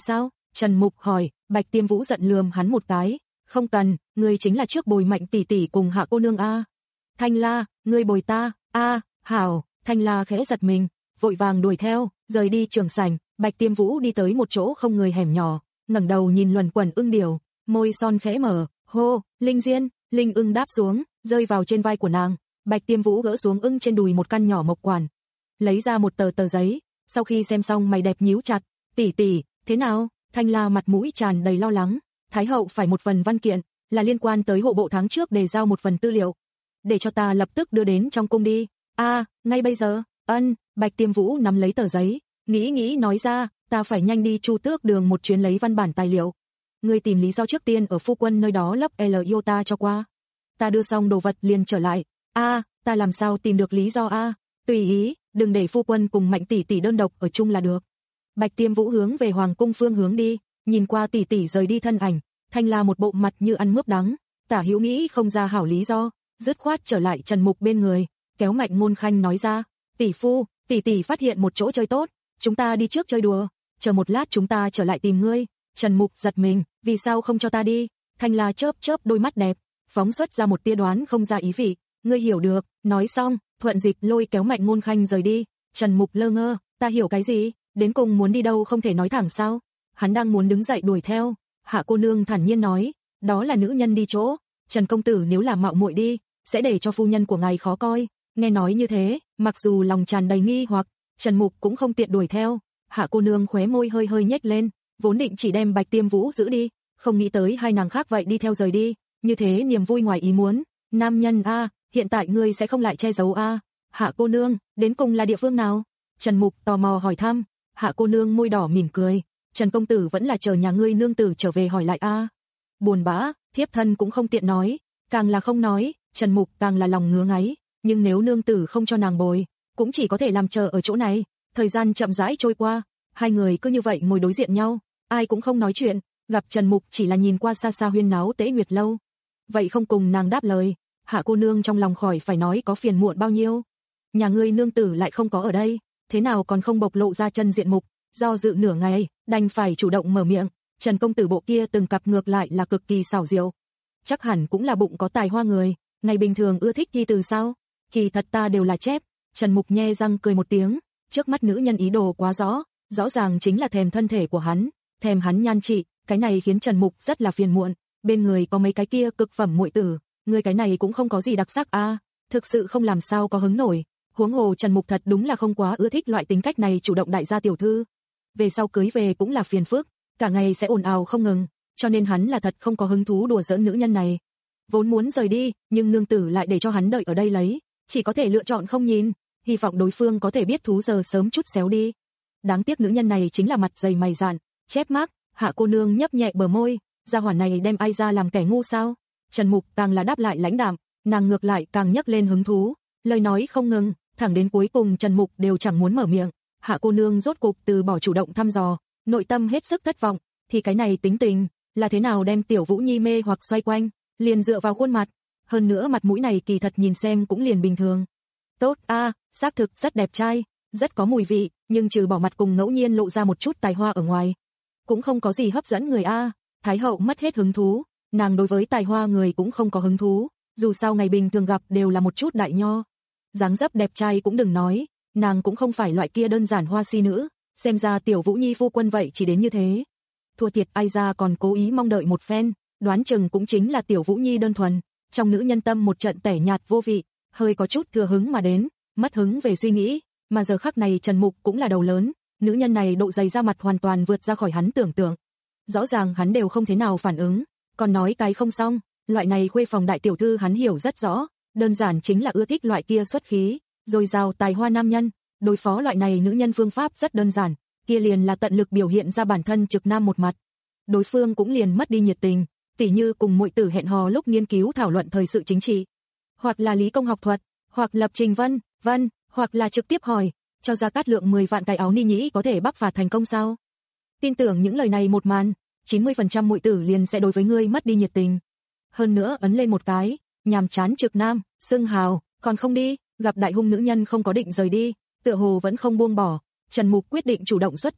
Trần Mục hỏi, Bạch Tiêm Vũ giận lườm hắn một cái, không cần, ngươi chính là trước bồi Mạnh tỷ tỷ cùng Hạ cô nương a. Thanh La, ngươi bồi ta, a, hảo, Thanh La khẽ giật mình, vội vàng đuổi theo, rời đi trường sảnh. Bạch Tiêm Vũ đi tới một chỗ không người hẻm nhỏ, ngẩng đầu nhìn luẩn quẩn ưng điểu, môi son khẽ mở, hô, Linh Diên. Linh ưng đáp xuống, rơi vào trên vai của nàng. Bạch Tiêm Vũ gỡ xuống ưng trên đùi một căn nhỏ mộc quản, lấy ra một tờ tờ giấy, sau khi xem xong mày đẹp nhíu chặt, tỷ tỷ, thế nào? Thanh La mặt mũi tràn đầy lo lắng, Thái hậu phải một phần văn kiện, là liên quan tới hộ bộ tháng trước đề giao một phần tư liệu, để cho ta lập tức đưa đến trong cung đi. A, à, ngay bây giờ? Ân. Bạch Tiêm Vũ nắm lấy tờ giấy, nghĩ nghĩ nói ra, ta phải nhanh đi Chu Tước Đường một chuyến lấy văn bản tài liệu. Ngươi tìm lý do trước tiên ở phu quân nơi đó lấp L iota cho qua. Ta đưa xong đồ vật liền trở lại. A, à, ta làm sao tìm được lý do a? À? Tùy ý, đừng để phu quân cùng Mạnh tỷ tỷ đơn độc ở chung là được. Bạch Tiêm Vũ hướng về hoàng cung phương hướng đi, nhìn qua tỷ tỷ rời đi thân ảnh, Thanh La một bộ mặt như ăn mướp đắng, Tả Hữu nghĩ không ra hảo lý do, dứt khoát trở lại Trần Mục bên người, kéo Mạnh Ngôn Khanh nói ra, tỷ phu, tỷ tỷ phát hiện một chỗ chơi tốt, chúng ta đi trước chơi đùa, chờ một lát chúng ta trở lại tìm ngươi. Trần Mục giật mình, vì sao không cho ta đi? Thanh La chớp chớp đôi mắt đẹp, phóng xuất ra một tia đoán không ra ý vị, ngươi hiểu được. Nói xong, thuận dịp lôi kéo Mạnh Ngôn Khanh rời đi. Trần Mục lơ ngơ, ta hiểu cái gì? Đến cùng muốn đi đâu không thể nói thẳng sao? Hắn đang muốn đứng dậy đuổi theo, Hạ cô nương thản nhiên nói, đó là nữ nhân đi chỗ, Trần công tử nếu là mạo muội đi, sẽ để cho phu nhân của ngài khó coi. Nghe nói như thế, mặc dù lòng tràn đầy nghi hoặc, Trần Mục cũng không tiện đuổi theo. Hạ cô nương khóe môi hơi hơi nhếch lên, vốn định chỉ đem Bạch Tiêm Vũ giữ đi, không nghĩ tới hai nàng khác vậy đi theo rời đi, như thế niềm vui ngoài ý muốn. Nam nhân a, hiện tại ngươi sẽ không lại che giấu a? Hạ cô nương, đến cùng là địa phương nào? Trần Mục tò mò hỏi thăm. Hạ cô nương môi đỏ mỉm cười, Trần công tử vẫn là chờ nhà ngươi nương tử trở về hỏi lại a. Buồn bã, thiếp thân cũng không tiện nói, càng là không nói, Trần Mục càng là lòng ngứa ngáy, nhưng nếu nương tử không cho nàng bồi, cũng chỉ có thể làm chờ ở chỗ này. Thời gian chậm rãi trôi qua, hai người cứ như vậy ngồi đối diện nhau, ai cũng không nói chuyện, gặp Trần Mục chỉ là nhìn qua xa xa huyên náo Tế Nguyệt lâu. Vậy không cùng nàng đáp lời, Hạ cô nương trong lòng khỏi phải nói có phiền muộn bao nhiêu. Nhà ngươi nương tử lại không có ở đây, thế nào còn không bộc lộ ra chân diện mục, do dự nửa ngày, đành phải chủ động mở miệng. Trần công tử bộ kia từng cặp ngược lại là cực kỳ xảo diệu, chắc hẳn cũng là bụng có tài hoa người, ngày bình thường ưa thích thi từ sao? Kỳ thật ta đều là chép. Trần Mục nhe răng cười một tiếng, trước mắt nữ nhân ý đồ quá rõ, rõ ràng chính là thèm thân thể của hắn, thèm hắn nhan trị, cái này khiến Trần Mục rất là phiền muộn. Bên người có mấy cái kia cực phẩm muội tử, người cái này cũng không có gì đặc sắc a, à, thực sự không làm sao có hứng nổi. Huống hồ Trần Mục thật đúng là không quá ưa thích loại tính cách này chủ động đại gia tiểu thư. Về sau cưới về cũng là phiền phức, cả ngày sẽ ồn ào không ngừng, cho nên hắn là thật không có hứng thú đùa giỡn nữ nhân này. Vốn muốn rời đi, nhưng nương tử lại để cho hắn đợi ở đây lấy, chỉ có thể lựa chọn không nhìn, hy vọng đối phương có thể biết thú giờ sớm chút xéo đi. Đáng tiếc nữ nhân này chính là mặt dày mày dạn, chép mác. Hạ cô nương nhấp nhẹ bờ môi, gia hỏa này đem ai ra làm kẻ ngu sao? Trần Mục càng là đáp lại lãnh đạm, nàng ngược lại càng nhấc lên hứng thú, lời nói không ngừng, thẳng đến cuối cùng Trần Mục đều chẳng muốn mở miệng. Hạ cô nương rốt cục từ bỏ chủ động thăm dò, nội tâm hết sức thất vọng, thì cái này tính tình, là thế nào đem Tiểu Vũ Nhi mê hoặc xoay quanh, liền dựa vào khuôn mặt, hơn nữa mặt mũi này kỳ thật nhìn xem cũng liền bình thường. Tốt a, à, xác thực rất đẹp trai, rất có mùi vị, nhưng trừ bỏ mặt cùng ngẫu nhiên lộ ra một chút tài hoa ở ngoài, cũng không có gì hấp dẫn người a. À. Thái hậu mất hết hứng thú, nàng đối với tài hoa người cũng không có hứng thú, dù sao ngày bình thường gặp đều là một chút đại nho. Dáng dấp đẹp trai cũng đừng nói, nàng cũng không phải loại kia đơn giản hoa si nữ, xem ra Tiểu Vũ Nhi phu quân vậy chỉ đến như thế. Thua thiệt ai ra còn cố ý mong đợi một phen, đoán chừng cũng chính là Tiểu Vũ Nhi đơn thuần, trong nữ nhân tâm một trận tẻ nhạt vô vị, hơi có chút thừa hứng mà đến, mất hứng về suy nghĩ, mà giờ khắc này Trần Mục cũng là đầu lớn, nữ nhân này độ dày ra mặt hoàn toàn vượt ra khỏi hắn tưởng tượng. Rõ ràng hắn đều không thế nào phản ứng, còn nói cái không xong, loại này khuê phòng đại tiểu thư hắn hiểu rất rõ, đơn giản chính là ưa thích loại kia xuất khí, dồi dào tài hoa nam nhân, đối phó loại này nữ nhân phương pháp rất đơn giản, kia liền là tận lực biểu hiện ra bản thân trực nam một mặt. Đối phương cũng liền mất đi nhiệt tình, tỉ như cùng muội tử hẹn hò lúc nghiên cứu thảo luận thời sự chính trị, hoặc là lý công học thuật, hoặc lập trình vân, vân, hoặc là trực tiếp hỏi, cho Gia Cát Lượng mười vạn cái áo ni nhĩ có thể bắc phạt thành công sao? Tin tưởng những lời này một màn, chín mươi phần trăm muội tử liền sẽ đối với ngươi mất đi nhiệt tình. Hơn nữa ấn lên một cái, nhàm chán trực nam, xưng hào, còn không đi, gặp đại hung nữ nhân không có định rời đi, tựa hồ vẫn không buông bỏ. Trần Mục quyết định chủ động xuất thủ,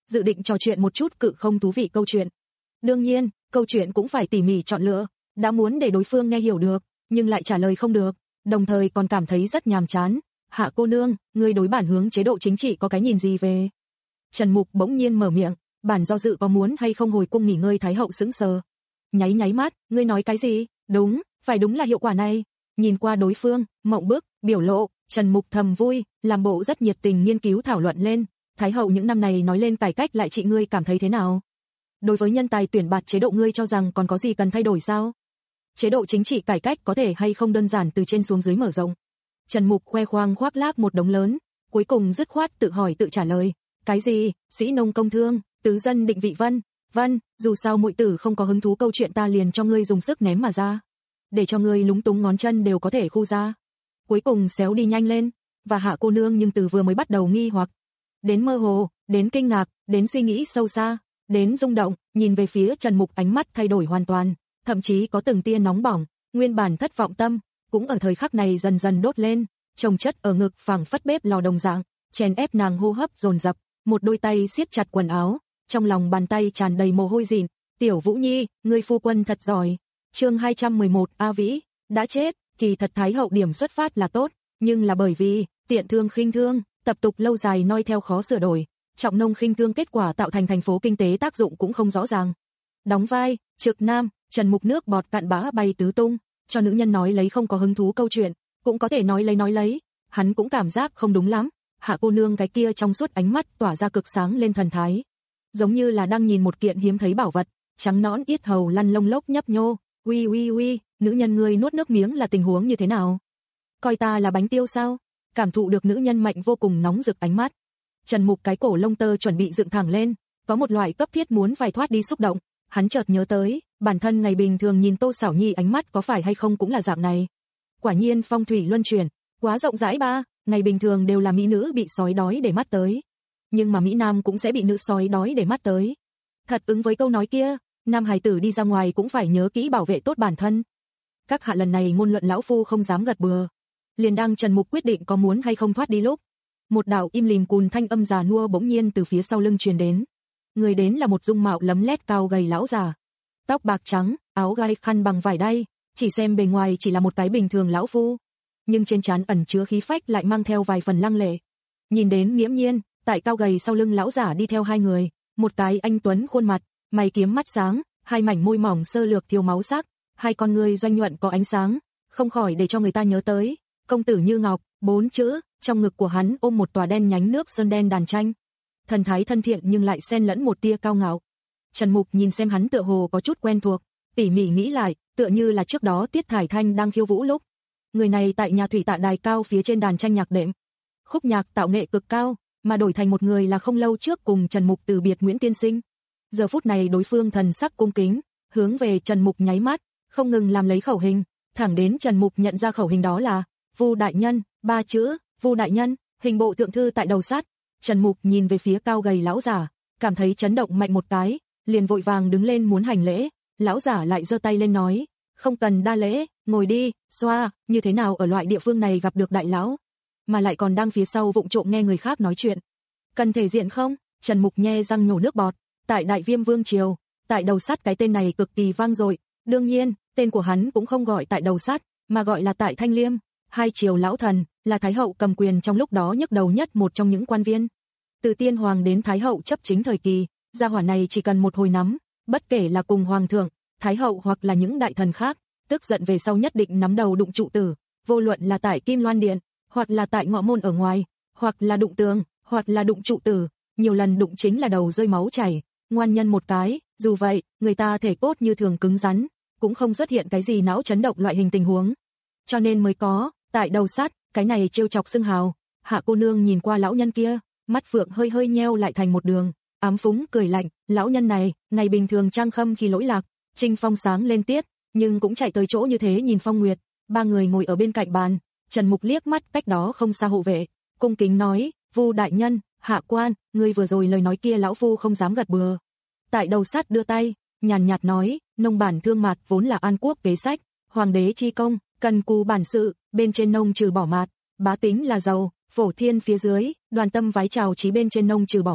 dự định trò chuyện một chút cự không thú vị câu chuyện. Đương nhiên, câu chuyện cũng phải tỉ mỉ chọn lựa, đã muốn để đối phương nghe hiểu được, nhưng lại trả lời không được, đồng thời còn cảm thấy rất nhàm chán. Hạ cô nương, ngươi đối bản hướng chế độ chính trị có cái nhìn gì về? Trần Mục bỗng nhiên mở miệng, bản do dự có muốn hay không hồi cung nghỉ ngơi. Thái hậu sững sờ, nháy nháy mắt, ngươi nói cái gì? Đúng, phải đúng là hiệu quả này. Nhìn qua đối phương, mộng bức, biểu lộ, Trần Mục thầm vui, làm bộ rất nhiệt tình nghiên cứu thảo luận lên. Thái hậu những năm này nói lên cải cách lại trị, ngươi cảm thấy thế nào? Đối với nhân tài tuyển bạt chế độ ngươi cho rằng còn có gì cần thay đổi sao? Chế độ chính trị cải cách có thể hay không đơn giản từ trên xuống dưới mở rộng? Trần Mục khoe khoang khoác lác một đống lớn, cuối cùng dứt khoát tự hỏi tự trả lời. Cái gì? Sĩ nông công thương, tứ dân định vị vân, vân, dù sao muội tử không có hứng thú câu chuyện ta liền cho ngươi dùng sức ném mà ra. Để cho ngươi lúng túng ngón chân đều có thể khu ra. Cuối cùng xéo đi nhanh lên, và Hạ cô nương nhưng từ vừa mới bắt đầu nghi hoặc, đến mơ hồ, đến kinh ngạc, đến suy nghĩ sâu xa, đến rung động, nhìn về phía Trần Mục ánh mắt thay đổi hoàn toàn, thậm chí có từng tia nóng bỏng, nguyên bản thất vọng tâm, cũng ở thời khắc này dần dần đốt lên, chồng chất ở ngực phảng phất bếp lò đồng dạng, chèn ép nàng hô hấp dồn dập, một đôi tay siết chặt quần áo, trong lòng bàn tay tràn đầy mồ hôi dịn. Tiểu Vũ Nhi, ngươi phu quân thật giỏi. Chương hai trăm mười một, A Vĩ đã chết, kỳ thật Thái hậu điểm xuất phát là tốt, nhưng là bởi vì tiện thương khinh thương, tập tục lâu dài noi theo khó sửa đổi, trọng nông khinh thương kết quả tạo thành thành phố kinh tế tác dụng cũng không rõ ràng. Đóng vai trực nam, Trần Mục nước bọt cạn bã bay tứ tung, cho nữ nhân nói lấy không có hứng thú câu chuyện, cũng có thể nói lấy nói lấy, hắn cũng cảm giác không đúng lắm. Hạ cô nương cái kia trong suốt ánh mắt tỏa ra cực sáng lên thần thái, giống như là đang nhìn một kiện hiếm thấy bảo vật, trắng nõn yết hầu lăn lông lốc nhấp nhô. Uy uy uy, nữ nhân ngươi nuốt nước miếng là tình huống như thế nào? Coi ta là bánh tiêu sao? Cảm thụ được nữ nhân mạnh vô cùng nóng rực ánh mắt, Trần Mục cái cổ lông tơ chuẩn bị dựng thẳng lên, có một loại cấp thiết muốn phải thoát đi xúc động. Hắn chợt nhớ tới, bản thân ngày bình thường nhìn Tô Sảo Nhi ánh mắt có phải hay không cũng là dạng này. Quả nhiên phong thủy luân chuyển, quá rộng rãi ba, ngày bình thường đều là mỹ nữ bị sói đói để mắt tới, nhưng mà mỹ nam cũng sẽ bị nữ sói đói để mắt tới. Thật ứng với câu nói kia, nam hài tử đi ra ngoài cũng phải nhớ kỹ bảo vệ tốt bản thân. Các hạ lần này ngôn luận lão phu không dám gật bừa. Liền đang Trần Mục quyết định có muốn hay không thoát đi lúc, một đạo im lìm cùn thanh âm già nua bỗng nhiên từ phía sau lưng truyền đến. Người đến là một dung mạo lấm lét cao gầy lão già, tóc bạc trắng, áo gai khăn bằng vải đay, chỉ xem bề ngoài chỉ là một cái bình thường lão phu, nhưng trên trán ẩn chứa khí phách lại mang theo vài phần lăng lệ. Nhìn đến nghiễm nhiên, tại cao gầy sau lưng lão giả đi theo hai người, một cái anh tuấn khuôn mặt, mày kiếm mắt sáng, hai mảnh môi mỏng sơ lược thiếu máu sắc, hai con ngươi doanh nhuận có ánh sáng, không khỏi để cho người ta nhớ tới công tử Như Ngọc, bốn chữ, trong ngực của hắn ôm một tòa đen nhánh nước sơn đen đàn tranh. Thần thái thân thiện nhưng lại xen lẫn một tia cao ngạo. Trần Mục nhìn xem hắn tựa hồ có chút quen thuộc, tỉ mỉ nghĩ lại, tựa như là trước đó Tiết Thải Thanh đang khiêu vũ lúc, người này tại nhà thủy tạ đài cao phía trên đàn tranh nhạc đệm, khúc nhạc tạo nghệ cực cao, mà đổi thành một người là không lâu trước cùng Trần Mục từ biệt Nguyễn Tiên Sinh. Giờ phút này đối phương thần sắc cung kính, hướng về Trần Mục nháy mắt, không ngừng làm lấy khẩu hình, thẳng đến Trần Mục nhận ra khẩu hình đó là Vu đại nhân, ba chữ, Vu đại nhân, hình bộ thượng thư tại đầu sát. Trần Mục nhìn về phía cao gầy lão giả, cảm thấy chấn động mạnh một cái, liền vội vàng đứng lên muốn hành lễ. Lão giả lại giơ tay lên nói, không cần đa lễ, ngồi đi. Xoa, như thế nào ở loại địa phương này gặp được đại lão, mà lại còn đang phía sau vụng trộm nghe người khác nói chuyện. Cần thể diện không? Trần Mục nhe răng nhổ nước bọt. Tại Đại Viêm Vương triều, tại đầu sắt cái tên này cực kỳ vang dội. Đương nhiên, tên của hắn cũng không gọi tại đầu sắt, mà gọi là tại Thanh Liêm. Hai triều lão thần, là thái hậu cầm quyền trong lúc đó nhức đầu nhất một trong những quan viên. Từ tiên hoàng đến thái hậu chấp chính thời kỳ, gia hỏa này chỉ cần một hồi nắm, bất kể là cùng hoàng thượng, thái hậu hoặc là những đại thần khác, tức giận về sau nhất định nắm đầu đụng trụ tử, vô luận là tại Kim Loan Điện, hoặc là tại ngõ môn ở ngoài, hoặc là đụng tường, hoặc là đụng trụ tử, nhiều lần đụng chính là đầu rơi máu chảy, ngoan nhân một cái. Dù vậy, người ta thể cốt như thường cứng rắn, cũng không xuất hiện cái gì não chấn động loại hình tình huống, cho nên mới có tại đầu sắt cái này trêu chọc xưng hào. Hạ cô nương nhìn qua lão nhân kia, mắt phượng hơi hơi nheo lại thành một đường, ám phúng cười lạnh. Lão nhân này, ngày bình thường trang khâm khi lỗi lạc, trinh phong sáng lên tiết, nhưng cũng chạy tới chỗ như thế nhìn phong nguyệt. Ba người ngồi ở bên cạnh bàn, Trần Mục liếc mắt cách đó không xa hộ vệ, cung kính nói, Vu đại nhân, hạ quan, ngươi vừa rồi lời nói kia lão phu không dám gật bừa. Tại đầu sắt đưa tay, nhàn nhạt nói, nông bản thương mạt vốn là an quốc kế sách, hoàng đế chi công, cần cù bản sự, bên trên nông trừ bỏ mạt, bá tính là giàu, phổ thiên phía dưới, đoàn tâm vái chào chí bên trên nông trừ bỏ mạt,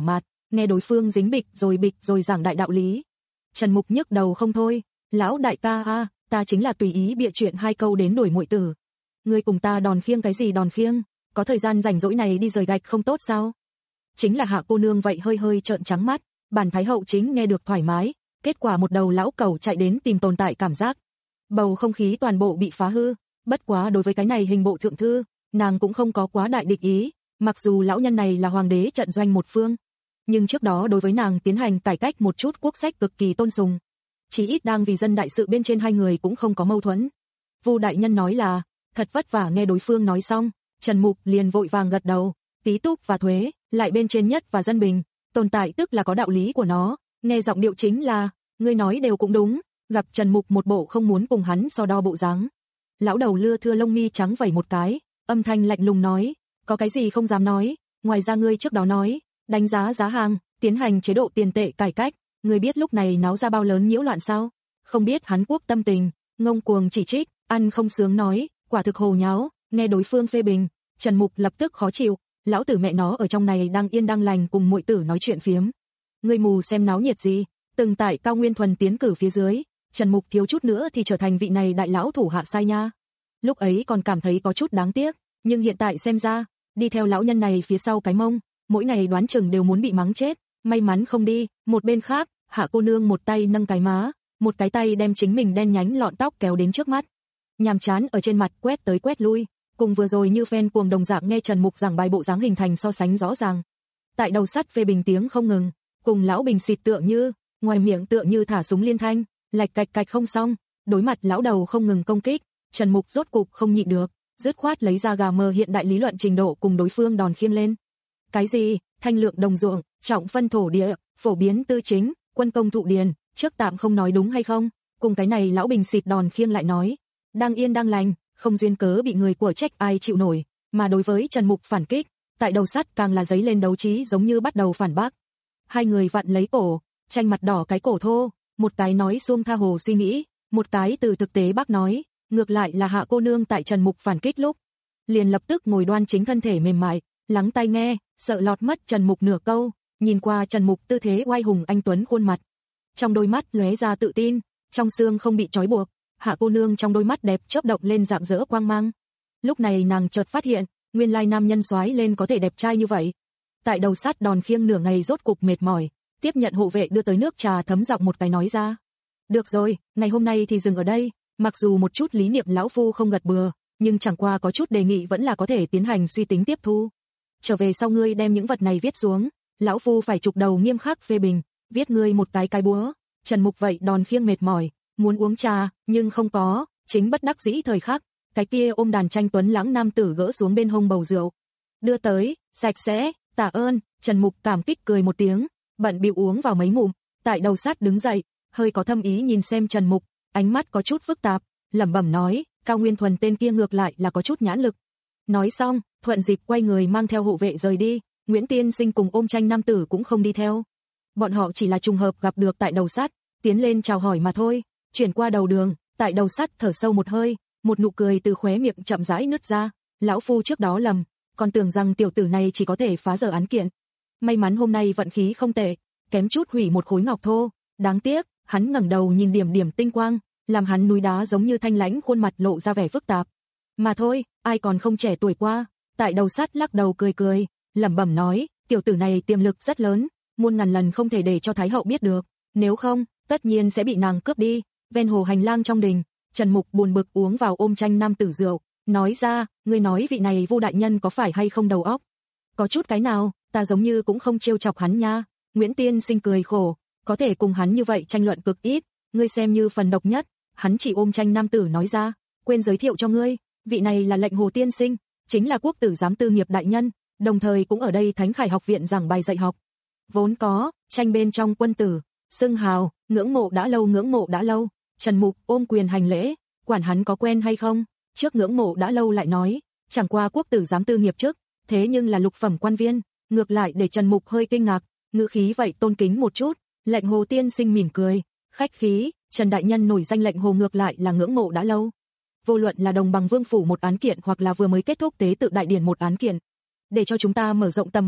nghe đối phương dính bịch rồi bịch rồi giảng đại đạo lý. Trần Mục nhức đầu không thôi, lão đại ta a, ta chính là tùy ý bịa chuyện hai câu đến đổi muội tử. Ngươi cùng ta đòn khiêng cái gì đòn khiêng, có thời gian rảnh rỗi này đi rời gạch không tốt sao? Chính là Hạ cô nương vậy hơi hơi trợn trắng mắt, bản thái hậu chính nghe được thoải mái, kết quả một đầu lão cẩu chạy đến tìm tồn tại cảm giác. Bầu không khí toàn bộ bị phá hư, bất quá đối với cái này hình bộ thượng thư, nàng cũng không có quá đại địch ý, mặc dù lão nhân này là hoàng đế trận doanh một phương, nhưng trước đó đối với nàng tiến hành cải cách một chút quốc sách cực kỳ tôn sùng. Chỉ ít đang vì dân đại sự bên trên hai người cũng không có mâu thuẫn. Vu đại nhân nói là, thật vất vả nghe đối phương nói xong, Trần Mục liền vội vàng gật đầu, tí túc và thuế, lại bên trên nhất và dân bình, tồn tại tức là có đạo lý của nó, nghe giọng điệu chính là, ngươi nói đều cũng đúng, gặp Trần Mục một bộ không muốn cùng hắn so đo bộ dáng. Lão đầu lưa thưa lông mi trắng vẩy một cái, âm thanh lạnh lùng nói, có cái gì không dám nói, ngoài ra ngươi trước đó nói, đánh giá giá hàng, tiến hành chế độ tiền tệ cải cách, ngươi biết lúc này náo ra bao lớn nhiễu loạn sao? Không biết hắn quốc tâm tình, ngông cuồng chỉ trích, ăn không sướng nói, quả thực hồ nháo, nghe đối phương phê bình, Trần Mục lập tức khó chịu, lão tử mẹ nó ở trong này đang yên đang lành cùng muội tử nói chuyện phiếm. Ngươi mù xem náo nhiệt gì, từng tại Cao Nguyên Thuần tiến cử phía dưới, Trần Mục thiếu chút nữa thì trở thành vị này đại lão thủ hạ sai nha. Lúc ấy còn cảm thấy có chút đáng tiếc, nhưng hiện tại xem ra, đi theo lão nhân này phía sau cái mông, mỗi ngày đoán chừng đều muốn bị mắng chết, may mắn không đi. Một bên khác, Hạ cô nương một tay nâng cái má, một cái tay đem chính mình đen nhánh lọn tóc kéo đến trước mắt. Nhàm chán ở trên mặt quét tới quét lui, cùng vừa rồi như fan cuồng đồng dạng nghe Trần Mục giảng bài bộ dáng hình thành so sánh rõ ràng. Tại đầu sắt phê bình tiếng không ngừng, cùng lão bình xịt tựa như, ngoài miệng tựa như thả súng liên thanh, lạch cạch cạch không xong, đối mặt lão đầu không ngừng công kích, Trần Mục rốt cục không nhịn được, dứt khoát lấy ra gà mờ hiện đại lý luận trình độ cùng đối phương đòn khiêng lên. Cái gì? Thanh lượng đồng ruộng, trọng phân thổ địa, phổ biến tư chính, quân công thụ điền, trước tạm không nói đúng hay không? Cùng cái này lão bình xịt đòn khiêng lại nói, đang yên đang lành, không duyên cớ bị người của trách ai chịu nổi, mà đối với Trần Mục phản kích, tại đầu sắt càng là giấy lên đấu trí giống như bắt đầu phản bác. Hai người vặn lấy cổ, tranh mặt đỏ cái cổ thô, một cái nói xuông tha hồ suy nghĩ, một cái từ thực tế bác nói, ngược lại là Hạ cô nương tại Trần Mục phản kích lúc, liền lập tức ngồi đoan chính thân thể mềm mại, lắng tai nghe, sợ lọt mất Trần Mục nửa câu, nhìn qua Trần Mục tư thế oai hùng anh tuấn khuôn mặt, trong đôi mắt lóe ra tự tin, trong xương không bị trói buộc, Hạ cô nương trong đôi mắt đẹp chớp động lên rạng rỡ quang mang. Lúc này nàng chợt phát hiện, nguyên lai nam nhân soái lên có thể đẹp trai như vậy. Tại đầu sắt đòn khiêng nửa ngày rốt cục mệt mỏi, tiếp nhận hộ vệ đưa tới nước trà thấm giọng một cái nói ra. Được rồi, ngày hôm nay thì dừng ở đây, mặc dù một chút lý niệm lão phu không gật bừa, nhưng chẳng qua có chút đề nghị vẫn là có thể tiến hành suy tính tiếp thu. Trở về sau ngươi đem những vật này viết xuống, lão phu phải trục đầu nghiêm khắc phê bình, viết ngươi một cái cái búa. Trần Mục vậy đòn khiêng mệt mỏi, muốn uống trà, nhưng không có, chính bất đắc dĩ thời khắc, cái kia ôm đàn tranh tuấn lãng nam tử gỡ xuống bên hông bầu rượu, đưa tới, sạch sẽ, tạ ơn. Trần Mục cảm kích cười một tiếng, bận bịu uống vào mấy ngụm, tại đầu sắt đứng dậy, hơi có thâm ý nhìn xem Trần Mục, ánh mắt có chút phức tạp, lẩm bẩm nói, Cao Nguyên Thuần tên kia ngược lại là có chút nhãn lực. Nói xong, thuận dịp quay người mang theo hộ vệ rời đi, Nguyễn Tiên Sinh cùng ôm tranh nam tử cũng không đi theo. Bọn họ chỉ là trùng hợp gặp được tại đầu sắt, tiến lên chào hỏi mà thôi. Chuyển qua đầu đường, tại đầu sắt thở sâu một hơi, một nụ cười từ khóe miệng chậm rãi nứt ra, lão phu trước đó lầm, còn tưởng rằng tiểu tử này chỉ có thể phá dở án kiện. May mắn hôm nay vận khí không tệ, kém chút hủy một khối ngọc thô, đáng tiếc, hắn ngẩng đầu nhìn điểm điểm tinh quang, làm hắn núi đá giống như thanh lãnh khuôn mặt lộ ra vẻ phức tạp. Mà thôi, ai còn không trẻ tuổi qua, tại đầu sắt lắc đầu cười cười, lẩm bẩm nói, tiểu tử này tiềm lực rất lớn, muôn ngàn lần không thể để cho Thái hậu biết được, nếu không, tất nhiên sẽ bị nàng cướp đi. Ven hồ hành lang trong đình, Trần Mục buồn bực uống vào ôm tranh nam tử rượu, nói ra, ngươi nói vị này Vu đại nhân có phải hay không đầu óc? Có chút cái nào, ta giống như cũng không trêu chọc hắn nha. Nguyễn Tiên Sinh cười khổ, có thể cùng hắn như vậy tranh luận cực ít, ngươi xem như phần độc nhất. Hắn chỉ ôm tranh nam tử nói ra, quên giới thiệu cho ngươi, vị này là Lệnh Hồ tiên sinh, chính là quốc tử giám tư nghiệp đại nhân, đồng thời cũng ở đây Thánh Khải học viện giảng bài dạy học. Vốn có, tranh bên trong quân tử, xưng hào, ngưỡng mộ đã lâu ngưỡng mộ đã lâu. Trần Mục ôm quyền hành lễ, quản hắn có quen hay không, trước ngưỡng mộ đã lâu lại nói, chẳng qua quốc tử giám tư nghiệp trước, thế nhưng là lục phẩm quan viên, ngược lại để Trần Mục hơi kinh ngạc, ngữ khí vậy tôn kính một chút. Lệnh Hồ tiên sinh mỉm cười, khách khí, Trần đại nhân nổi danh Lệnh Hồ ngược lại là ngưỡng mộ đã lâu. Vô luận là đồng bằng vương phủ một án kiện hoặc là vừa mới kết thúc tế tự đại điển một án kiện, để cho chúng ta mở rộng tầm mắt,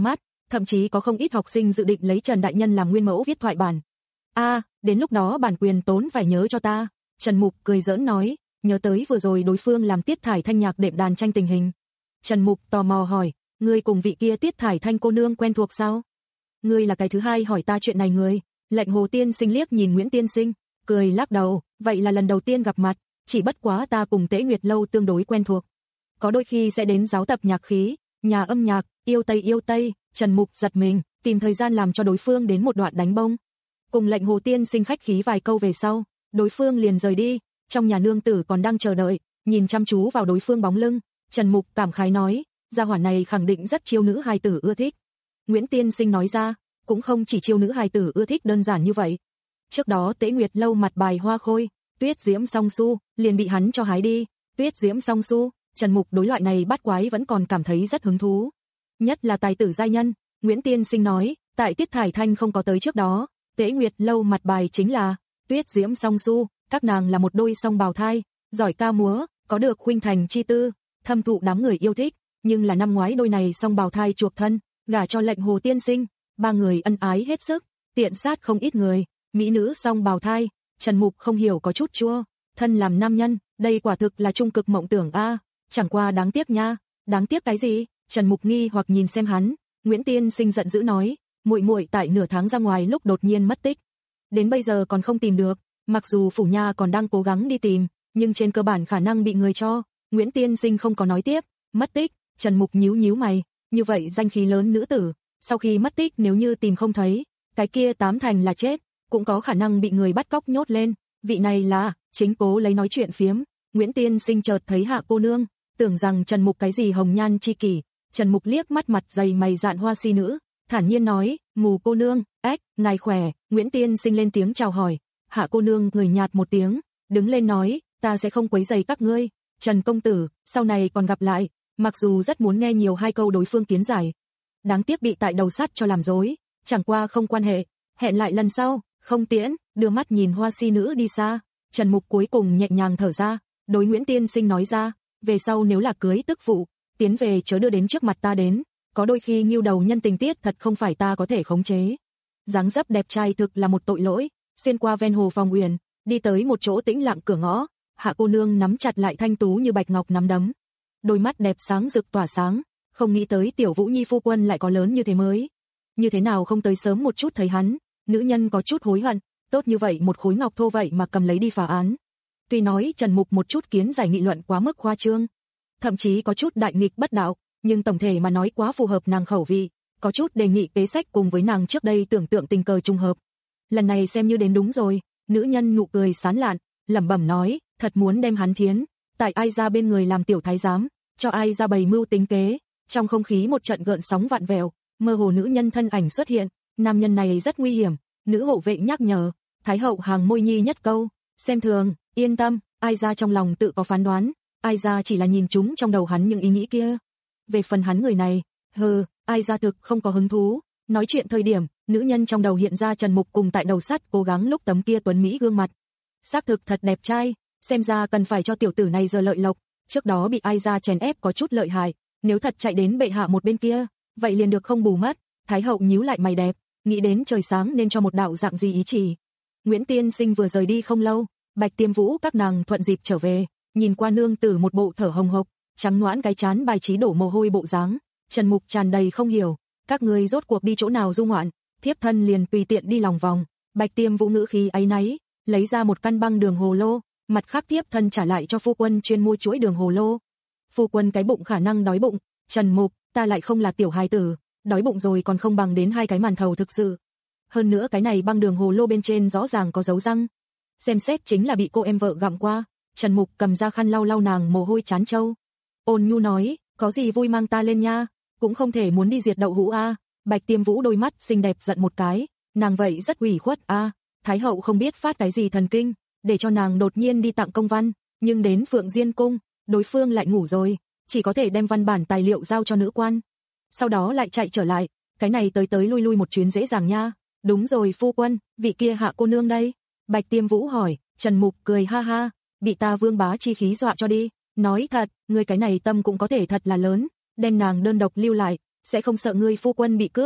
thậm chí có không ít học sinh dự định lấy Trần đại nhân làm nguyên mẫu viết thoại bản. A, à, đến lúc đó bản quyền tốn phải nhớ cho ta. Trần Mục cười giỡn nói, nhớ tới vừa rồi đối phương làm Tiết Thải Thanh nhạc đệm đàn tranh tình hình. Trần Mục tò mò hỏi, ngươi cùng vị kia Tiết Thải Thanh cô nương quen thuộc sao? Ngươi là cái thứ hai hỏi ta chuyện này người. Lệnh Hồ tiên sinh liếc nhìn Nguyễn tiên sinh, cười lắc đầu, vậy là lần đầu tiên gặp mặt, chỉ bất quá ta cùng Tế Nguyệt lâu tương đối quen thuộc. Có đôi khi sẽ đến giáo tập nhạc khí, nhà âm nhạc, yêu Tây yêu Tây. Trần Mục giật mình, tìm thời gian làm cho đối phương đến một đoạn đánh bông. Cùng Lệnh Hồ tiên sinh khách khí vài câu về sau, đối phương liền rời đi, trong nhà nương tử còn đang chờ đợi, nhìn chăm chú vào đối phương bóng lưng, Trần Mục cảm khái nói, gia hỏa này khẳng định rất chiêu nữ hài tử ưa thích. Nguyễn tiên sinh nói ra, cũng không chỉ chiêu nữ hài tử ưa thích đơn giản như vậy. Trước đó Tế Nguyệt lâu mặt bài hoa khôi, Tuyết Diễm Song Su, liền bị hắn cho hái đi. Tuyết Diễm Song Su, Trần Mục đối loại này bắt quái vẫn còn cảm thấy rất hứng thú. Nhất là tài tử giai nhân, Nguyễn tiên sinh nói, tại Tiết Thải Thanh không có tới trước đó, Tế Nguyệt lâu mặt bài chính là Tuyết Diễm Song Su, các nàng là một đôi song bào thai, giỏi ca múa, có được khuynh thành chi tư, thâm thụ đám người yêu thích, nhưng là năm ngoái đôi này song bào thai chuộc thân, gả cho Lệnh Hồ tiên sinh, ba người ân ái hết sức, tiện sát không ít người, mỹ nữ song bào thai, Trần Mục không hiểu có chút chua, thân làm nam nhân, đây quả thực là trung cực mộng tưởng a, chẳng qua đáng tiếc nha, đáng tiếc cái gì? Trần Mục nghi hoặc nhìn xem hắn, Nguyễn tiên sinh giận dữ nói, muội muội tại nửa tháng ra ngoài lúc đột nhiên mất tích, đến bây giờ còn không tìm được, mặc dù phủ nha còn đang cố gắng đi tìm, nhưng trên cơ bản khả năng bị người cho. Nguyễn tiên sinh không có nói tiếp, mất tích. Trần Mục nhíu nhíu mày, như vậy danh khí lớn nữ tử, sau khi mất tích nếu như tìm không thấy, cái kia tám thành là chết, cũng có khả năng bị người bắt cóc nhốt lên. Vị này là, chính cố lấy nói chuyện phiếm. Nguyễn tiên sinh chợt thấy Hạ cô nương, tưởng rằng Trần Mục cái gì hồng nhan chi kỷ. Trần Mục liếc mắt mặt dày mày dạn hoa si nữ, thản nhiên nói, Mù cô nương, ếch, ngài khỏe. Nguyễn tiên sinh lên tiếng chào hỏi. Hạ cô nương cười nhạt một tiếng, đứng lên nói, ta sẽ không quấy rầy các ngươi. Trần công tử, sau này còn gặp lại. Mặc dù rất muốn nghe nhiều hai câu đối phương kiến giải, đáng tiếc bị tại đầu sắt cho làm dối, chẳng qua không quan hệ, hẹn lại lần sau. Không tiễn, đưa mắt nhìn hoa si nữ đi xa, Trần Mục cuối cùng nhẹ nhàng thở ra, đối Nguyễn tiên sinh nói ra, về sau nếu là cưới tức phụ, tiến về chớ đưa đến trước mặt ta đến, có đôi khi nghiêu đầu nhân tình tiết thật không phải ta có thể khống chế. Dáng dấp đẹp trai thực là một tội lỗi. Xuyên qua ven hồ Phong Uyển, đi tới một chỗ tĩnh lặng cửa ngõ, Hạ cô nương nắm chặt lại thanh tú như bạch ngọc nắm đấm, đôi mắt đẹp sáng rực tỏa sáng, không nghĩ tới Tiểu Vũ Nhi phu quân lại có lớn như thế mới. Như thế nào không tới sớm một chút thấy hắn, nữ nhân có chút hối hận, tốt như vậy một khối ngọc thô vậy mà cầm lấy đi phá án. Tuy nói Trần Mục một chút kiến giải nghị luận quá mức khoa trương, thậm chí có chút đại nghịch bất đạo, nhưng tổng thể mà nói quá phù hợp nàng khẩu vị, có chút đề nghị kế sách cùng với nàng trước đây tưởng tượng tình cờ trùng hợp. Lần này xem như đến đúng rồi, nữ nhân nụ cười sán lạn, lẩm bẩm nói, thật muốn đem hắn thiến, tại ai ra bên người làm tiểu thái giám, cho ai ra bày mưu tính kế. Trong không khí một trận gợn sóng vạn vẹo, mơ hồ nữ nhân thân ảnh xuất hiện, nam nhân này rất nguy hiểm, nữ hộ vệ nhắc nhở, thái hậu hàng môi nhi nhất câu, xem thường, yên tâm, ai ra trong lòng tự có phán đoán, ai ra chỉ là nhìn chúng trong đầu hắn những ý nghĩ kia. Về phần hắn người này, hừ, ai ra thực không có hứng thú. Nói chuyện thời điểm, nữ nhân trong đầu hiện ra Trần Mục cùng tại đầu sắt cố gắng lúc tấm kia tuấn mỹ gương mặt. Xác thực thật đẹp trai, xem ra cần phải cho tiểu tử này giờ lợi lộc, trước đó bị ai ra chèn ép có chút lợi hại, nếu thật chạy đến bệ hạ một bên kia, vậy liền được không bù mất. Thái hậu nhíu lại mày đẹp, nghĩ đến trời sáng nên cho một đạo dạng gì ý chỉ. Nguyễn tiên sinh vừa rời đi không lâu, Bạch Tiêm Vũ các nàng thuận dịp trở về, nhìn qua nương tử một bộ thở hồng hộc, trắng nõn cái chán bài trí đổ mồ hôi bộ dáng, Trần Mục tràn đầy không hiểu, các ngươi rốt cuộc đi chỗ nào du ngoạn, thiếp thân liền tùy tiện đi lòng vòng. Bạch Tiêm Vũ ngữ khí áy náy, lấy ra một căn băng đường hồ lô, mặt khác thiếp thân trả lại cho phu quân chuyên mua chuỗi đường hồ lô. Phu quân cái bụng khả năng đói bụng, Trần Mục, ta lại không là tiểu hài tử, đói bụng rồi còn không bằng đến hai cái màn thầu thực sự. Hơn nữa cái này băng đường hồ lô bên trên rõ ràng có dấu răng, xem xét chính là bị cô em vợ gặm qua. Trần Mục cầm ra khăn lau lau nàng mồ hôi chán trâu, ôn nhu nói, có gì vui mang ta lên nha, cũng không thể muốn đi diệt đậu hũ a. Bạch Tiêm Vũ đôi mắt xinh đẹp giận một cái, nàng vậy rất ủy khuất a. Thái hậu không biết phát cái gì thần kinh, để cho nàng đột nhiên đi tặng công văn, nhưng đến Phượng Diên cung, đối phương lại ngủ rồi, chỉ có thể đem văn bản tài liệu giao cho nữ quan. Sau đó lại chạy trở lại, cái này tới tới lui lui một chuyến dễ dàng nha. Đúng rồi phu quân, vị kia Hạ cô nương đây. Bạch Tiêm Vũ hỏi. Trần Mục cười ha ha, bị ta vương bá chi khí dọa cho đi, nói thật, ngươi cái này tâm cũng có thể thật là lớn, đem nàng đơn độc lưu lại, sẽ không sợ ngươi phu quân bị cướp.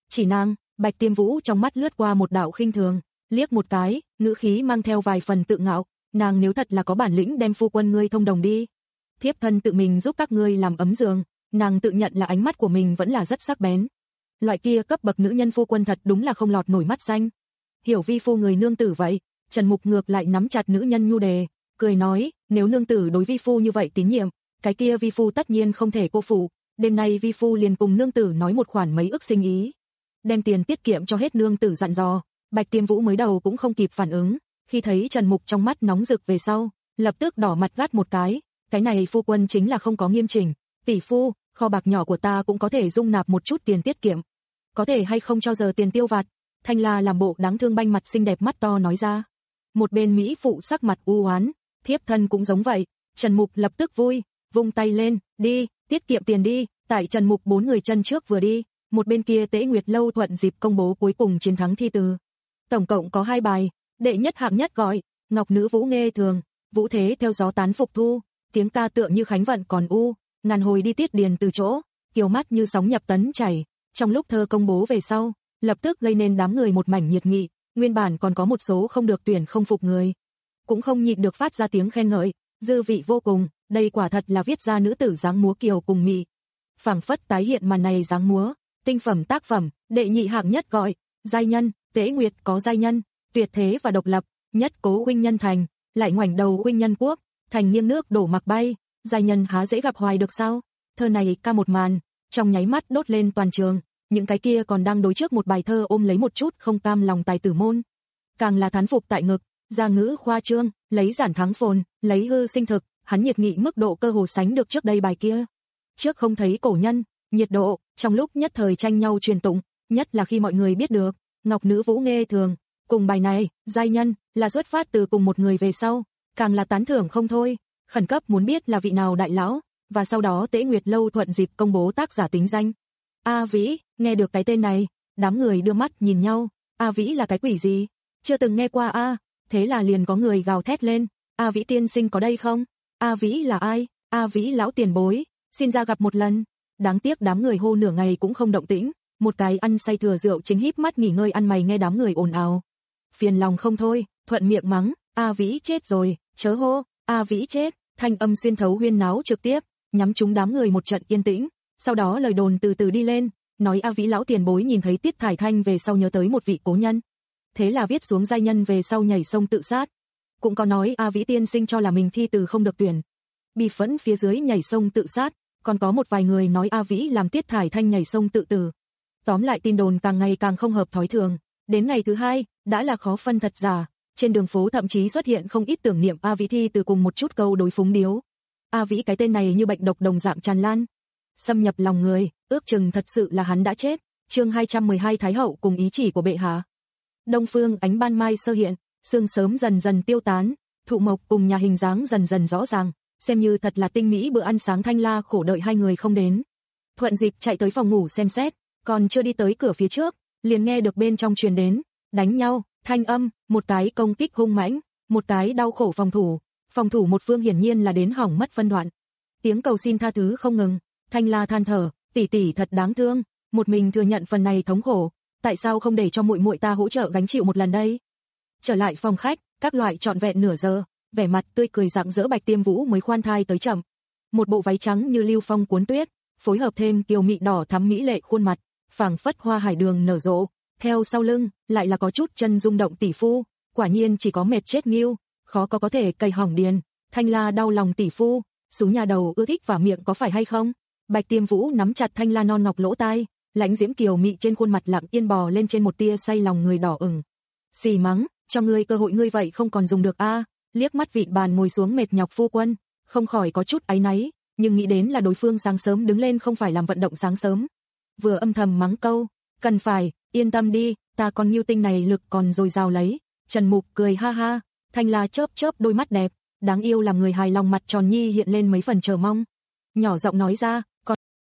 Chỉ nàng, Bạch Tiêm Vũ trong mắt lướt qua một đạo khinh thường, liếc một cái, ngữ khí mang theo vài phần tự ngạo, nàng nếu thật là có bản lĩnh đem phu quân ngươi thông đồng đi. Thiếp thân tự mình giúp các ngươi làm ấm giường, nàng tự nhận là ánh mắt của mình vẫn là rất sắc bén. Loại kia cấp bậc nữ nhân phu quân thật đúng là không lọt nổi mắt xanh. Hiểu vi phu người nương tử vậy, Trần Mục ngược lại nắm chặt nữ nhân nhu đề, cười nói, nếu nương tử đối vi phu như vậy tín nhiệm, cái kia vi phu tất nhiên không thể cô phụ, đêm nay vi phu liền cùng nương tử nói một khoản mấy ức sinh ý. Đem tiền tiết kiệm cho hết nương tử dặn dò, Bạch Tiêm Vũ mới đầu cũng không kịp phản ứng, khi thấy Trần Mục trong mắt nóng rực về sau, lập tức đỏ mặt gắt một cái, cái này phu quân chính là không có nghiêm chỉnh, tỷ phu, kho bạc nhỏ của ta cũng có thể dung nạp một chút tiền tiết kiệm, có thể hay không cho giờ tiền tiêu vặt. Thanh La làm bộ đáng thương banh mặt xinh đẹp mắt to nói ra. Một bên mỹ phụ sắc mặt u oán, thiếp thân cũng giống vậy. Trần Mục lập tức vui, vung tay lên, đi, tiết kiệm tiền đi. Tại Trần Mục bốn người chân trước vừa đi, một bên kia Tế Nguyệt Lâu thuận dịp công bố cuối cùng chiến thắng thi từ. Tổng cộng có hai bài, đệ nhất hạng nhất gọi Ngọc Nữ Vũ Nghe Thường, Vũ Thế theo gió tán phục thu, tiếng ca tựa như khánh vận còn u, ngàn hồi đi tiết điền từ chỗ, kiều mắt như sóng nhập tấn chảy. Trong lúc thơ công bố về sau, lập tức gây nên đám người một mảnh nhiệt nghị, nguyên bản còn có một số không được tuyển không phục người, cũng không nhịn được phát ra tiếng khen ngợi, dư vị vô cùng, đây quả thật là viết ra nữ tử dáng múa kiều cùng mị. Phảng phất tái hiện màn này dáng múa, tinh phẩm tác phẩm, đệ nhị hạng nhất gọi giai nhân, Tế Nguyệt có giai nhân, tuyệt thế và độc lập, nhất cố huynh nhân thành, lại ngoảnh đầu huynh nhân quốc, thành nghiêng nước đổ mặc bay, giai nhân há dễ gặp hoài được sao? Thơ này ca một màn, trong nháy mắt đốt lên toàn trường. Những cái kia còn đang đối trước một bài thơ ôm lấy một chút không cam lòng tài tử môn, càng là thán phục tại ngực, gia ngữ khoa trương, lấy giản thắng phồn, lấy hư sinh thực, hắn nhiệt nghị mức độ cơ hồ sánh được trước đây bài kia. Trước không thấy cổ nhân, nhiệt độ, trong lúc nhất thời tranh nhau truyền tụng, nhất là khi mọi người biết được, Ngọc Nữ Vũ Nghe Thường, cùng bài này, giai nhân, là xuất phát từ cùng một người về sau, càng là tán thưởng không thôi, khẩn cấp muốn biết là vị nào đại lão, và sau đó Tế Nguyệt Lâu thuận dịp công bố tác giả tính danh. A Vĩ, nghe được cái tên này, đám người đưa mắt nhìn nhau, A Vĩ là cái quỷ gì? Chưa từng nghe qua a, thế là liền có người gào thét lên, A Vĩ tiên sinh có đây không? A Vĩ là ai? A Vĩ lão tiền bối, xin ra gặp một lần. Đáng tiếc đám người hô nửa ngày cũng không động tĩnh, một cái ăn say thừa rượu chính híp mắt nghỉ ngơi ăn mày nghe đám người ồn ào. Phiền lòng không thôi, thuận miệng mắng, A Vĩ chết rồi, chớ hô, A Vĩ chết, thanh âm xuyên thấu huyên náo trực tiếp, nhắm trúng đám người một trận yên tĩnh. Sau đó lời đồn từ từ đi lên, nói A Vĩ lão tiền bối nhìn thấy Tiết Thải Thanh về sau nhớ tới một vị cố nhân. Thế là viết xuống giai nhân về sau nhảy sông tự sát. Cũng có nói A Vĩ tiên sinh cho là mình thi từ không được tuyển. Bị phẫn phía dưới nhảy sông tự sát, còn có một vài người nói A Vĩ làm Tiết Thải Thanh nhảy sông tự tử. Tóm lại tin đồn càng ngày càng không hợp thói thường, đến ngày thứ hai, đã là khó phân thật giả, trên đường phố thậm chí xuất hiện không ít tưởng niệm A Vĩ thi từ cùng một chút câu đối phúng điếu. A Vĩ cái tên này như bệnh độc đồng dạng tràn lan, xâm nhập lòng người, ước chừng thật sự là hắn đã chết. Chương hai trăm mười hai Thái hậu cùng ý chỉ của bệ hạ. Đông phương ánh ban mai sơ hiện, sương sớm dần dần tiêu tán, thụ mộc cùng nhà hình dáng dần dần rõ ràng, xem như thật là tinh mỹ bữa ăn sáng. Thanh La khổ đợi hai người không đến, thuận dịp chạy tới phòng ngủ xem xét, còn chưa đi tới cửa phía trước, liền nghe được bên trong truyền đến đánh nhau thanh âm, một cái công kích hung mãnh, một cái đau khổ phòng thủ. Phòng thủ một phương hiển nhiên là đến hỏng mất phân đoạn, tiếng cầu xin tha thứ không ngừng. Thanh La than thở, tỷ tỷ thật đáng thương, một mình thừa nhận phần này thống khổ, tại sao không để cho muội muội ta hỗ trợ gánh chịu một lần đây? Trở lại phòng khách, các loại trọn vẹn nửa giờ, vẻ mặt tươi cười rạng rỡ Bạch Tiêm Vũ mới khoan thai tới chậm. Một bộ váy trắng như lưu phong cuốn tuyết, phối hợp thêm kiều mị đỏ thắm mỹ lệ khuôn mặt, phảng phất hoa hải đường nở rộ, theo sau lưng lại là có chút chân rung động tỷ phu, quả nhiên chỉ có mệt chết nghiêu, khó có có thể cày hỏng điền. Thanh La đau lòng tỷ phu, xuống nhà đầu ưa thích vả miệng có phải hay không? Bạch Tiêm Vũ nắm chặt Thanh La non ngọc lỗ tai, lãnh diễm kiều mị trên khuôn mặt lặng yên bò lên trên một tia say lòng người đỏ ửng. Xì mắng, cho ngươi cơ hội ngươi vậy không còn dùng được a. Liếc mắt vịn bàn ngồi xuống mệt nhọc phu quân, không khỏi có chút áy náy, nhưng nghĩ đến là đối phương sáng sớm đứng lên không phải làm vận động sáng sớm, vừa âm thầm mắng câu, cần phải, yên tâm đi, ta con Nhiêu Tinh này lực còn dồi dào lấy. Trần Mục cười ha ha, Thanh La chớp chớp đôi mắt đẹp, đáng yêu làm người hài lòng mặt tròn nhi hiện lên mấy phần chờ mong, nhỏ giọng nói ra, còn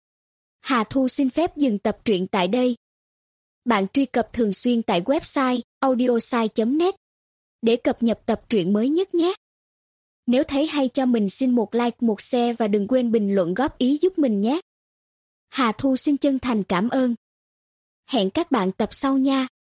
Hà Thu xin phép dừng tập truyện tại đây. Bạn truy cập thường xuyên tại website audiosai chấm net để cập nhật tập truyện mới nhất nhé. Nếu thấy hay cho mình xin một like, một share và đừng quên bình luận góp ý giúp mình nhé. Hà Thu xin chân thành cảm ơn. Hẹn các bạn tập sau nha.